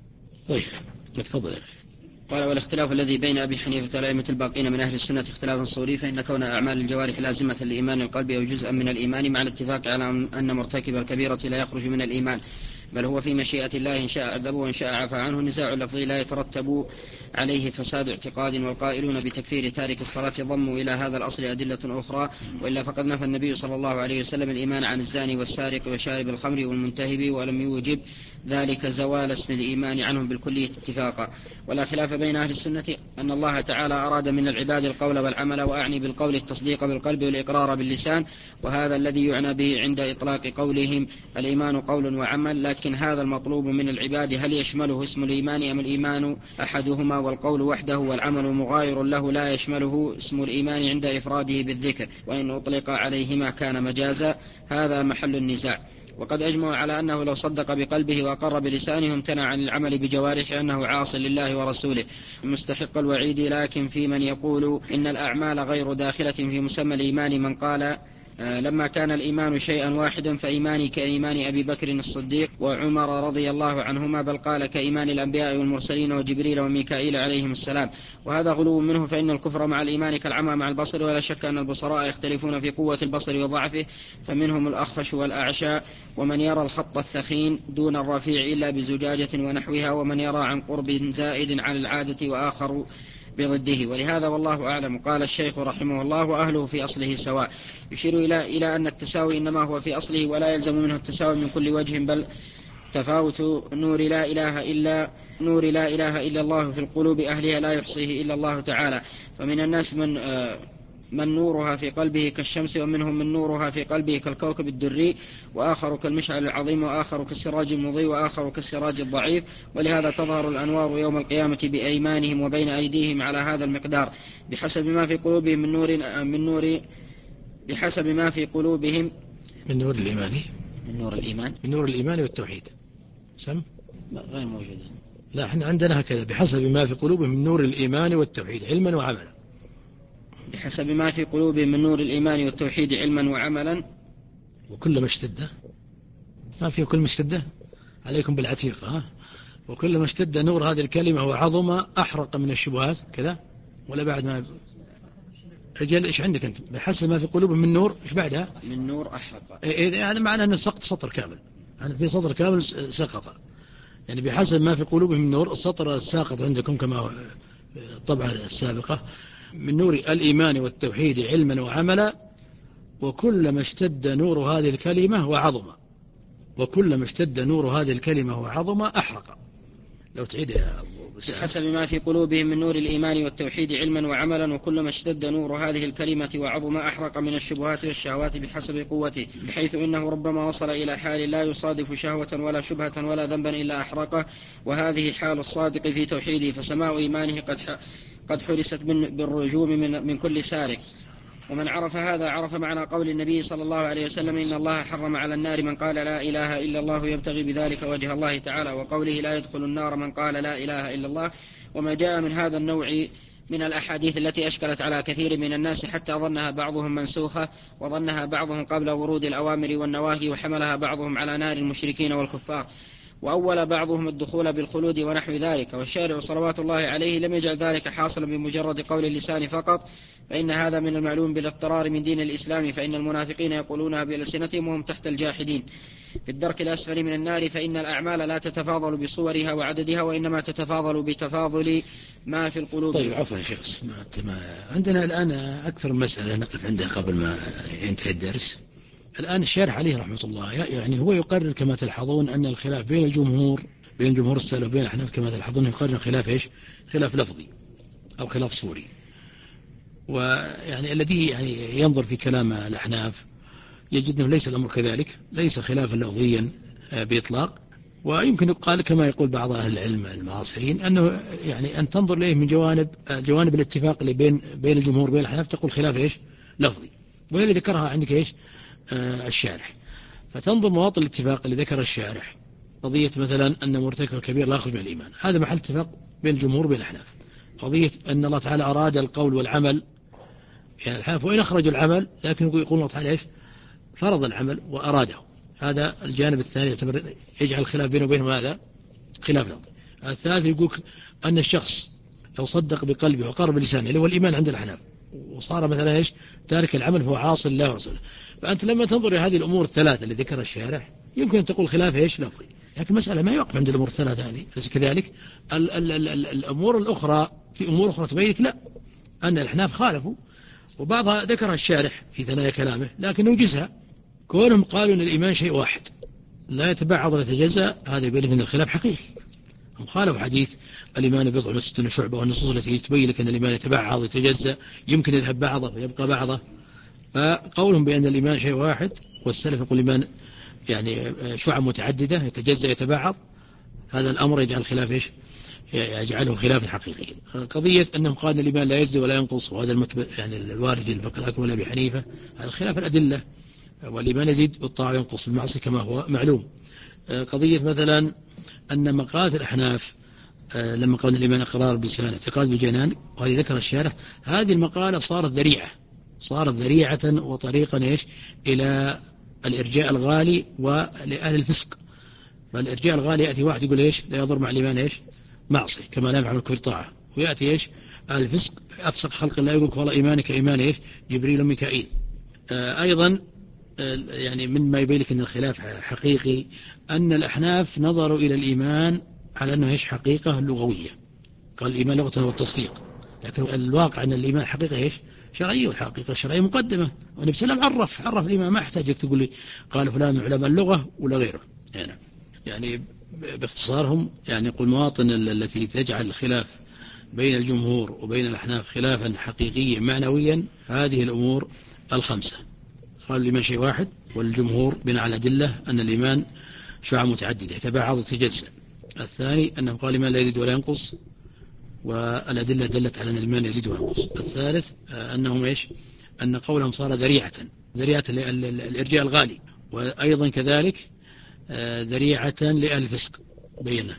طيب تفضل يا أخي. قال والاختلاف الذي بين أبي حنيفة والأئمة الباقين من أهل السنة اختلاف صوري، فإن كون أعمال الجوارح لازمة لإيمان القلب أو جزءا من الإيمان مع الاتفاق على أن مرتكب الكبيرة لا يخرج من الإيمان بل هو في مشيئة الله إن شاء عذبه وإن شاء عفى عنه. النزاع اللفظي لا يترتب عليه فساد اعتقاد، والقائلون بتكفير تارك الصلاة ضموا إلى هذا الأصل أدلة أخرى، وإلا فقد نفى النبي صلى الله عليه وسلم الإيمان عن الزاني والسارق وشارب الخمر والمنتهب ولم يوجب ذلك زوال اسم الإيمان عنهم بالكلية اتفاقا. ولا خلاف بين أهل السنة أن الله تعالى أراد من العباد القول والعمل، وأعني بالقول التصديق بالقلب والإقرار باللسان، وهذا الذي يعنى به عند إطلاق قولهم الإيمان قول وعمل. لكن هذا المطلوب من العباد هل يشمله اسم الإيمان أم الإيمان أحدهما والقول وحده والعمل مغاير له لا يشمله اسم الإيمان عند إفراده بالذكر، وإن أطلق عليهما كان مجازا، هذا محل النزاع. وقد أجمعوا على أنه لو صدق بقلبه وأقر بلسانه امتنع عن العمل بجوارحه أنه عاص لله ورسوله مستحق الوعيد. لكن في من يقول إن الأعمال غير داخلة في مسمى الإيمان من قال لما كان الإيمان شيئا واحدا فإيماني كإيمان أبي بكر الصديق وعمر رضي الله عنهما، بل قال كإيمان الأنبياء والمرسلين وجبريل وميكائيل عليهم السلام، وهذا غلو منه. فإن الكفر مع الإيمان كالعمى مع البصر، ولا شك أن البصراء يختلفون في قوة البصر وضعفه، فمنهم الأخفش والأعشى، ومن يرى الخط الثخين دون الرفيع إلا بزجاجة ونحوها، ومن يرى عن قرب زائد عن العادة وآخر بضده. ولهذا والله أعلم قال الشيخ رحمه الله وأهله في أصله سواء، يشير إلى إلى أن التساوي إنما هو في أصله ولا يلزم منه التساوي من كل وجه، بل تفاوت نور لا إله إلا نور لا إله إلا الله في القلوب أهلها لا يحصيه إلا الله تعالى. فمن الناس من من نورها في قلبه كالشمس، ومنهم من نورها في قلبه كالكوكب الدري، وآخر كالمشعل العظيم، وآخر كالسراج المضيء، وآخر كالسراج الضعيف. ولهذا تظهر الأنوار يوم القيامة بأيمانهم وبين أيديهم على هذا المقدار بحسب ما في قلوبهم من نور من نور بحسب ما في قلوبهم من نور الإيمان من نور الإيمان من نور الإيمان والتوحيد. سم غير موجودة. لا احنا عندنا هكذا بحسب ما في قلوبهم من نور الإيمان والتوحيد علما وعملا. بحسب ما في قلوبهم من نور الإيمان والتوحيد علما وعملا. وكلما اشتد ما في كل ما اشتد عليكم بالعتيق ها وكلما اشتد نور هذه الكلمة وعظم أحرق من الشبهات كذا. ولا بعد ما رجال إيش عندك أنت بحسب ما في قلوبهم من نور إيش بعدها من نور أحرق. إيه هذا معناه أنه سقط سطر كامل، يعني في سطر كامل سقط، يعني بحسب ما في قلوبهم من نور. السطر الساقط عندكم كما الطبعة السابقة من نور الإيمان والتوحيد علما وعملا، وكلما اشتد نور هذه الكلمة وعظم وكلما اشتد نور هذه الكلمة وعظم أحرق. لو تعيد يا أبو بسام. بحسب ما في قلوبهم من نور الإيمان والتوحيد علما وعملا، وكلما اشتد نور هذه الكلمة وعظم أحرق من الشبهات والشهوات بحسب قوته، بحيث إنه ربما وصل إلى حال لا يصادف شهوة ولا شبهة ولا ذنبا إلا أحرقه، وهذه حال الصادق في توحيده. فسماء إيمانه قد قد حرست بالرجوم من, من كل سارق ومن عرف هذا عرف معنى قول النبي صلى الله عليه وسلم إن الله حرم على النار من قال لا إله إلا الله يبتغي بذلك وجه الله تعالى، وقوله لا يدخل النار من قال لا إله إلا الله، وما جاء من هذا النوع من الأحاديث التي أشكلت على كثير من الناس حتى ظنها بعضهم منسوخة، وظنها بعضهم قبل ورود الأوامر والنواهي، وحملها بعضهم على نار المشركين والكفار، وأول بعضهم الدخول بالخلود ونحو ذلك. والشارع صلوات الله عليه لم يجعل ذلك حاصلا بمجرد قول اللسان فقط، فإن هذا من المعلوم بالاضطرار من دين الإسلام، فإن المنافقين يقولونها بألسنتهم وهم تحت الجاحدين في الدرك الأسفل من النار، فإن الأعمال لا تتفاضل بصورها وعددها، وإنما تتفاضل بتفاضل ما في القلوب. طيب عفوا يا شيخ، عندنا الآن أكثر مسألة نقف عندها قبل ما ينتهي الدرس. الآن الشارح عليه رحمة الله يعني هو يقرر كما تلحظون أن الخلاف بين الجمهور بين جمهور السلف وبين الأحناف كما تلحظون يقرر خلاف إيش؟ خلاف لفظي أو خلاف صوري. ويعني الذي يعني ينظر في كلام الأحناف يجد أنه ليس الأمر كذلك، ليس خلافا لفظيا بإطلاق. ويمكن يقال كما يقول بعض أهل العلم المعاصرين أنه يعني أن تنظر إليه من جوانب جوانب الاتفاق اللي بين بين الجمهور وبين الأحناف تقول خلاف إيش؟ لفظي، وهي اللي ذكرها عندك إيش؟ آه الشارح. فتنظر مواطن الاتفاق اللي ذكر الشارح، قضية مثلا أن مرتكب الكبير لا يخرج من الإيمان، هذا محل اتفاق بين الجمهور وبين الأحناف. قضية أن الله تعالى أراد القول والعمل، يعني الحنف وإن أخرجوا العمل لكن يقول الله تعالى إيش؟ فرض العمل وأراده. هذا الجانب الثاني يعتبر يجعل الخلاف بينه وبينهم هذا خلاف لفظي. الثالث يقول أن الشخص لو صدق بقلبه وقر بلسانه اللي هو الإيمان عند الأحناف وصار مثلا إيش؟ تارك العمل فهو عاصي الله ورسوله. فأنت لما تنظر إلى هذه الأمور الثلاثة اللي ذكرها الشارح يمكن أن تقول خلاف إيش؟ لفظي، لكن المسألة ما يوقف عند الأمور الثلاثة هذه، أليس كذلك؟ ال ال ال ال الأمور الأخرى في أمور أخرى تبينك لا أن الأحناف خالفوا، وبعضها ذكرها الشارح في ثنايا كلامه لكن يوجزها. كونهم قالوا أن الإيمان شيء واحد لا يتبعض ولا يتجزأ، هذا يبين لك أن الخلاف حقيقي. هم خالفوا حديث الإيمان بضع وستون شعبة والنصوص التي تبين لك أن الإيمان يتبعض ويتجزأ، يمكن يذهب بعضه ويبقى بعضه. فقولهم بأن الإيمان شيء واحد والسلف يقول الإيمان يعني شعب متعددة يتجزأ يتبعض، هذا الأمر يجعل الخلاف إيش؟ يجعله خلافا حقيقيا. قضية أنهم قالوا الإيمان لا يزيد ولا ينقص، وهذا المتبع يعني الوارد في الفقه الأكبر لأبي حنيفة، هذا خلاف الأدلة، والإيمان يزيد بالطاعة وينقص بالمعصية كما هو معلوم. قضية مثلا أن مقالة الأحناف لما قال الإيمان إقرار باللسان اعتقاد بالجنان، وهذه ذكر الشارح، هذه المقالة صارت ذريعة صارت ذريعة وطريقا إيش؟ إلى الإرجاء الغالي ولأهل الفسق. فالإرجاء الغالي يأتي واحد يقول إيش؟ لا يضر مع الإيمان إيش؟ معصية كما لا يفعل كل طاعة، ويأتي إيش؟ أهل الفسق أفسق خلق الله يقول والله إيمانك إيمان إيش؟ جبريل وميكائيل. آه أيضا آه يعني مما يبين لك أن الخلاف حقيقي أن الأحناف نظروا إلى الإيمان على أنه إيش؟ حقيقة لغوية، قال الإيمان لغة والتصديق، لكن الواقع أن الإيمان حقيقة إيش؟ شرعية، والحقيقة الشرعية مقدمة. والنبي صلى الله عليه وسلم عرف عرف الإيمان، ما احتاج تقول لي قال فلان من علماء اللغة ولا غيره. يعني, يعني باختصارهم يعني يقول مواطن التي تجعل الخلاف بين الجمهور وبين الأحناف خلافا حقيقيا معنويا هذه الأمور الخمسة. قالوا الإيمان شيء واحد، والجمهور بناء على أدلة أن الإيمان شعب متعددة يتباعض وتجزأ. الثاني أنه قال الإيمان لا يزيد ولا ينقص، والأدلة دلت على أن الإيمان يزيد وينقص. الثالث أنهم إيش؟ أن قولهم صار ذريعة ذريعة للإرجاء الغالي، وأيضا كذلك ذريعة لأهل الفسق بينه.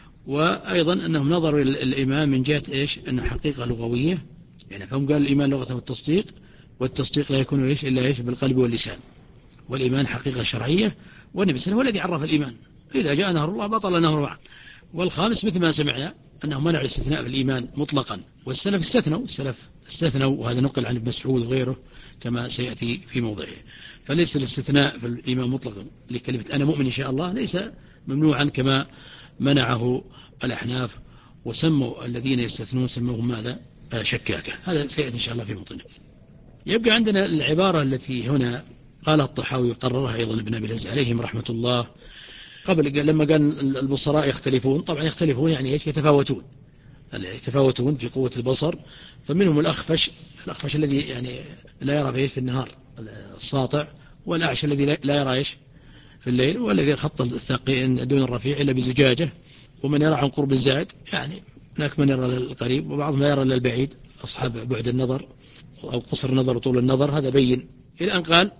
وأيضا أنهم نظروا الإيمان من جهة إيش؟ أنه حقيقة لغوية، يعني فهم قال الإيمان لغة والتصديق، والتصديق لا يكون إيش إلا إيش؟ بالقلب واللسان، والإيمان حقيقة شرعية، والنبي صلى الله عليه وسلم هو الذي عرف الإيمان، إذا جاء نهر الله بطل نهر معه. والخامس مثل ما سمعنا أنه منع الاستثناء في الإيمان مطلقا، والسلف استثنوا السلف استثنوا وهذا نقل عن ابن مسعود وغيره كما سيأتي في موضعه. فليس الاستثناء في الإيمان مطلقا لكلمة أنا مؤمن إن شاء الله ليس ممنوعا كما منعه الأحناف، وسموا الذين يستثنون سموهم ماذا؟ شكاكة. هذا سيأتي إن شاء الله في موطنه. يبقى عندنا العبارة التي هنا قالها الطحاوي وقررها أيضا ابن أبي العز عليهم رحمة الله قبل لما قال البصراء يختلفون، طبعا يختلفون يعني إيش؟ يتفاوتون يتفاوتون في قوة البصر. فمنهم الأخفش الأخفش الذي يعني لا يرى فيه في النهار الساطع، والأعشى الذي لا يرى إيش؟ في الليل، والذي خط الثاقين دون الرفيع إلا بزجاجة، ومن يرى عن قرب الزائد، يعني هناك من يرى للقريب وبعضهم لا يرى للبعيد أصحاب بعد النظر. أو قصر النظر وطول النظر، هذا بين إلى أن قال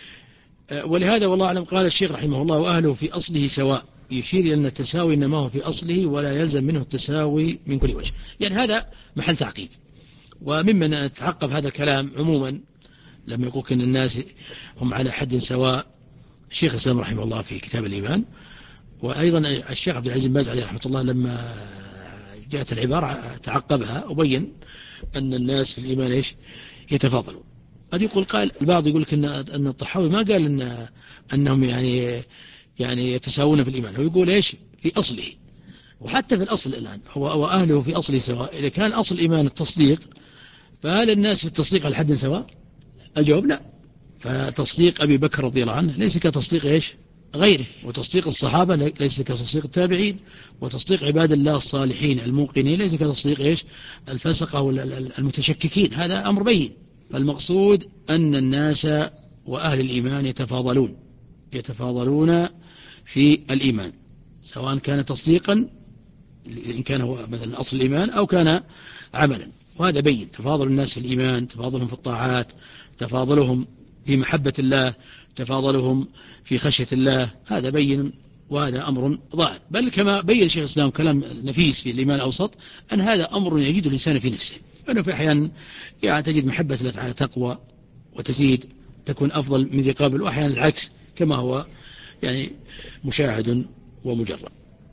ولهذا والله أعلم قال الشيخ رحمه الله وأهله في أصله سواء، يشير إلى أن التساوي إنما هو في أصله ولا يلزم منه التساوي من كل وجه. يعني هذا محل تعقيب. وممن تعقب هذا الكلام عموما لما يقول أن الناس هم على حد سواء الشيخ الإسلام رحمه الله في كتاب الإيمان، وأيضا الشيخ عبد العزيز بن باز عليه رحمة الله لما جاءت العبارة تعقبها وبين أن الناس في الإيمان إيش يتفاضلون. قد يقول قال البعض يقول لك أن أن الطحاوي ما قال أن أنهم يعني يعني يتساوون في الإيمان، هو يقول إيش في أصله، وحتى في الأصل الآن هو وأهله في أصله سواء. إذا كان أصل الإيمان التصديق فهل الناس في التصديق على حد سواء؟ الجواب لا. فتصديق أبي بكر رضي الله عنه ليس كتصديق إيش غيره، وتصديق الصحابة ليس كتصديق التابعين، وتصديق عباد الله الصالحين الموقنين ليس كتصديق إيش الفسقة والمتشككين. هذا أمر بين. فالمقصود أن الناس وأهل الإيمان يتفاضلون يتفاضلون في الإيمان، سواء كان تصديقا إن كان هو مثلا أصل الإيمان أو كان عملا. وهذا بين تفاضل الناس في الإيمان، تفاضلهم في الطاعات، تفاضلهم في محبة الله، تفاضلهم في خشية الله، هذا بين وهذا أمر ظاهر. بل كما بين شيخ الإسلام كلام نفيس في الإيمان الأوسط أن هذا أمر يجد الإنسان في نفسه، أنه في أحيان يعني تجد محبة الله تعالى تقوى وتزيد تكون أفضل من ذي قابل، وأحيانا العكس كما هو يعني مشاهد ومجرد.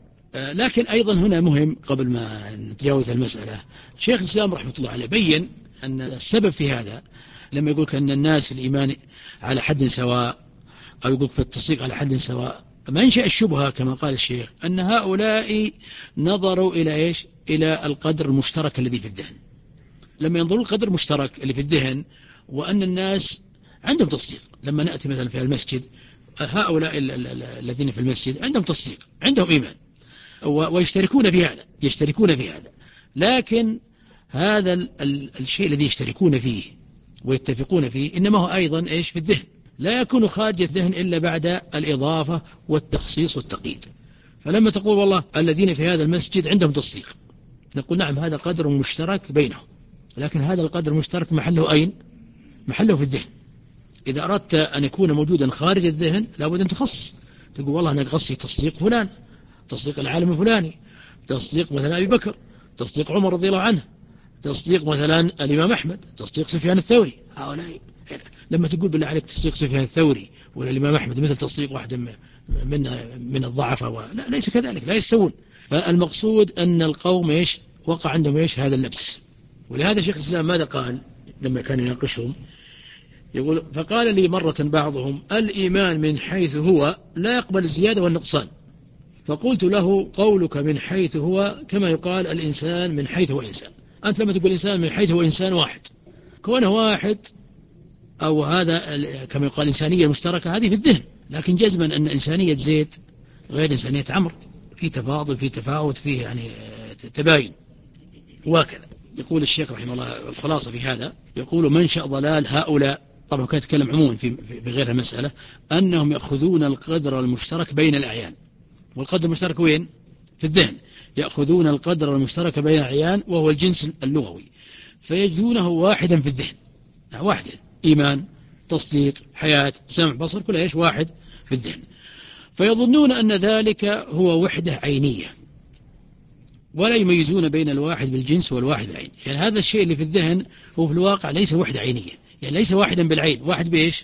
لكن أيضا هنا مهم قبل ما نتجاوز المسألة، شيخ الإسلام رحمة الله عليه بين أن السبب في هذا لما يقول أن الناس الإيمان على حد سواء أو يقول في التصديق على حد سواء، منشأ الشبهة كما قال الشيخ أن هؤلاء نظروا إلى إيش إلى القدر المشترك الذي في الذهن. لما ينظروا القدر المشترك اللي في الذهن وأن الناس عندهم تصديق، لما نأتي مثلا في المسجد هؤلاء الذين في المسجد عندهم تصديق، عندهم إيمان ويشتركون في هذا يشتركون في هذا لكن هذا الشيء الذي يشتركون فيه ويتفقون فيه إنما هو أيضا إيش في الذهن، لا يكون خارج الذهن إلا بعد الإضافة والتخصيص والتقييد. فلما تقول والله الذين في هذا المسجد عندهم تصديق، نقول نعم هذا قدر مشترك بينهم، لكن هذا القدر المشترك محله أين؟ محله في الذهن. إذا أردت أن يكون موجودا خارج الذهن لابد أن تخصص، تقول والله أنا قصدي تصديق فلان، تصديق العالم الفلاني، تصديق مثلا أبي بكر، تصديق عمر رضي الله عنه، تصديق مثلا الإمام أحمد، تصديق سفيان الثوري. هؤلاء لما تقول بالله عليك تصديق سفيان الثوري ولا الإمام أحمد مثل تصديق واحد من من الضعفاء، لا ليس كذلك، لا يستوون. فالمقصود أن القوم إيش وقع عندهم إيش هذا اللبس. ولهذا شيخ الإسلام ماذا قال لما كان يناقشهم؟ يقول فقال لي مرة بعضهم الإيمان من حيث هو لا يقبل الزيادة والنقصان، فقلت له قولك من حيث هو كما يقال الإنسان من حيث هو إنسان. أنت لما تقول إنسان من حيث هو إنسان واحد، كونه واحد أو هذا كما يقال إنسانية مشتركة هذه في الذهن، لكن جزما أن إنسانية زيد غير إنسانية عمرو، في تفاضل في تفاوت فيه يعني تباين وكذا. يقول الشيخ رحمه الله الخلاصة في هذا، يقول منشأ ضلال هؤلاء، طبعا كان يتكلم عموما في بغير المسألة، أنهم يأخذون القدر المشترك بين الأعيان، والقدر المشترك وين؟ في الذهن. يأخذون القدر المشترك بين الأعيان وهو الجنس اللغوي فيجدونه واحدا في الذهن، يعني واحد، إيمان، تصديق، حياة، سمع، بصر، كلها إيش واحد في الذهن، فيظنون أن ذلك هو وحدة عينية ولا يميزون بين الواحد بالجنس والواحد بالعين. يعني هذا الشيء اللي في الذهن هو في الواقع ليس وحدة عينية، يعني ليس واحدا بالعين، واحد بإيش؟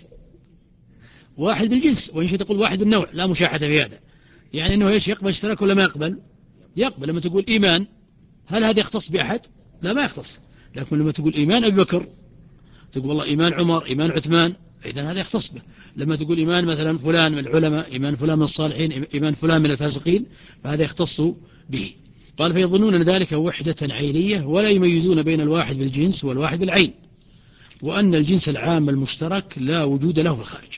واحد بالجنس، وإن شئت تقول واحد بالنوع، لا مشاحة في هذا. يعني أنه إيش يقبل اشتراك ولا ما يقبل؟ يقبل. لما تقول إيمان هل هذا يختص بأحد؟ لا ما يختص. لكن لما تقول إيمان أبي بكر تقول والله إيمان عمر، إيمان عثمان، إذن هذا يختص به. لما تقول إيمان مثلا فلان من العلماء، إيمان فلان من الصالحين، إيمان فلان من الفاسقين، فهذا يختص به. قال فيظنون أن ذلك وحدة عينية ولا يميزون بين الواحد بالجنس والواحد بالعين، وأن الجنس العام المشترك لا وجود له في الخارج.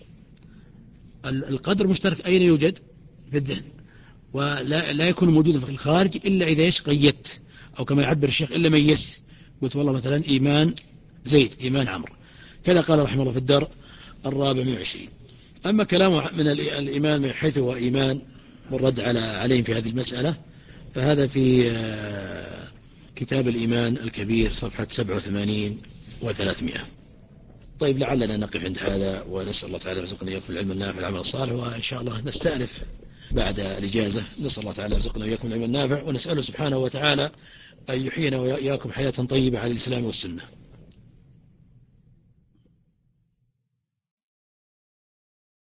القدر المشترك أين يوجد؟ في الذهن، ولا لا يكون موجودا في الخارج إلا إذا إيش قيدت، أو كما يعبر الشيخ إلا ميزت، قلت والله مثلا إيمان زيد، إيمان عمرو، كذا قال رحمه الله في الدار الرابع مئة وعشرين. أما كلامه من الإيمان من حيث هو إيمان والرد على عليهم في هذه المسألة فهذا في كتاب الإيمان الكبير صفحة سبعة وثمانين وثلاثمائة. طيب لعلنا نقف عند هذا، ونسأل الله تعالى يرزقنا إياكم العلم النافع والعمل الصالح، وإن شاء الله نستأنف بعد الإجازة. نسأل الله تعالى يرزقنا إياكم العلم النافع، ونسأله سبحانه وتعالى أن يحيينا وإياكم حياة طيبة على الإسلام والسنة.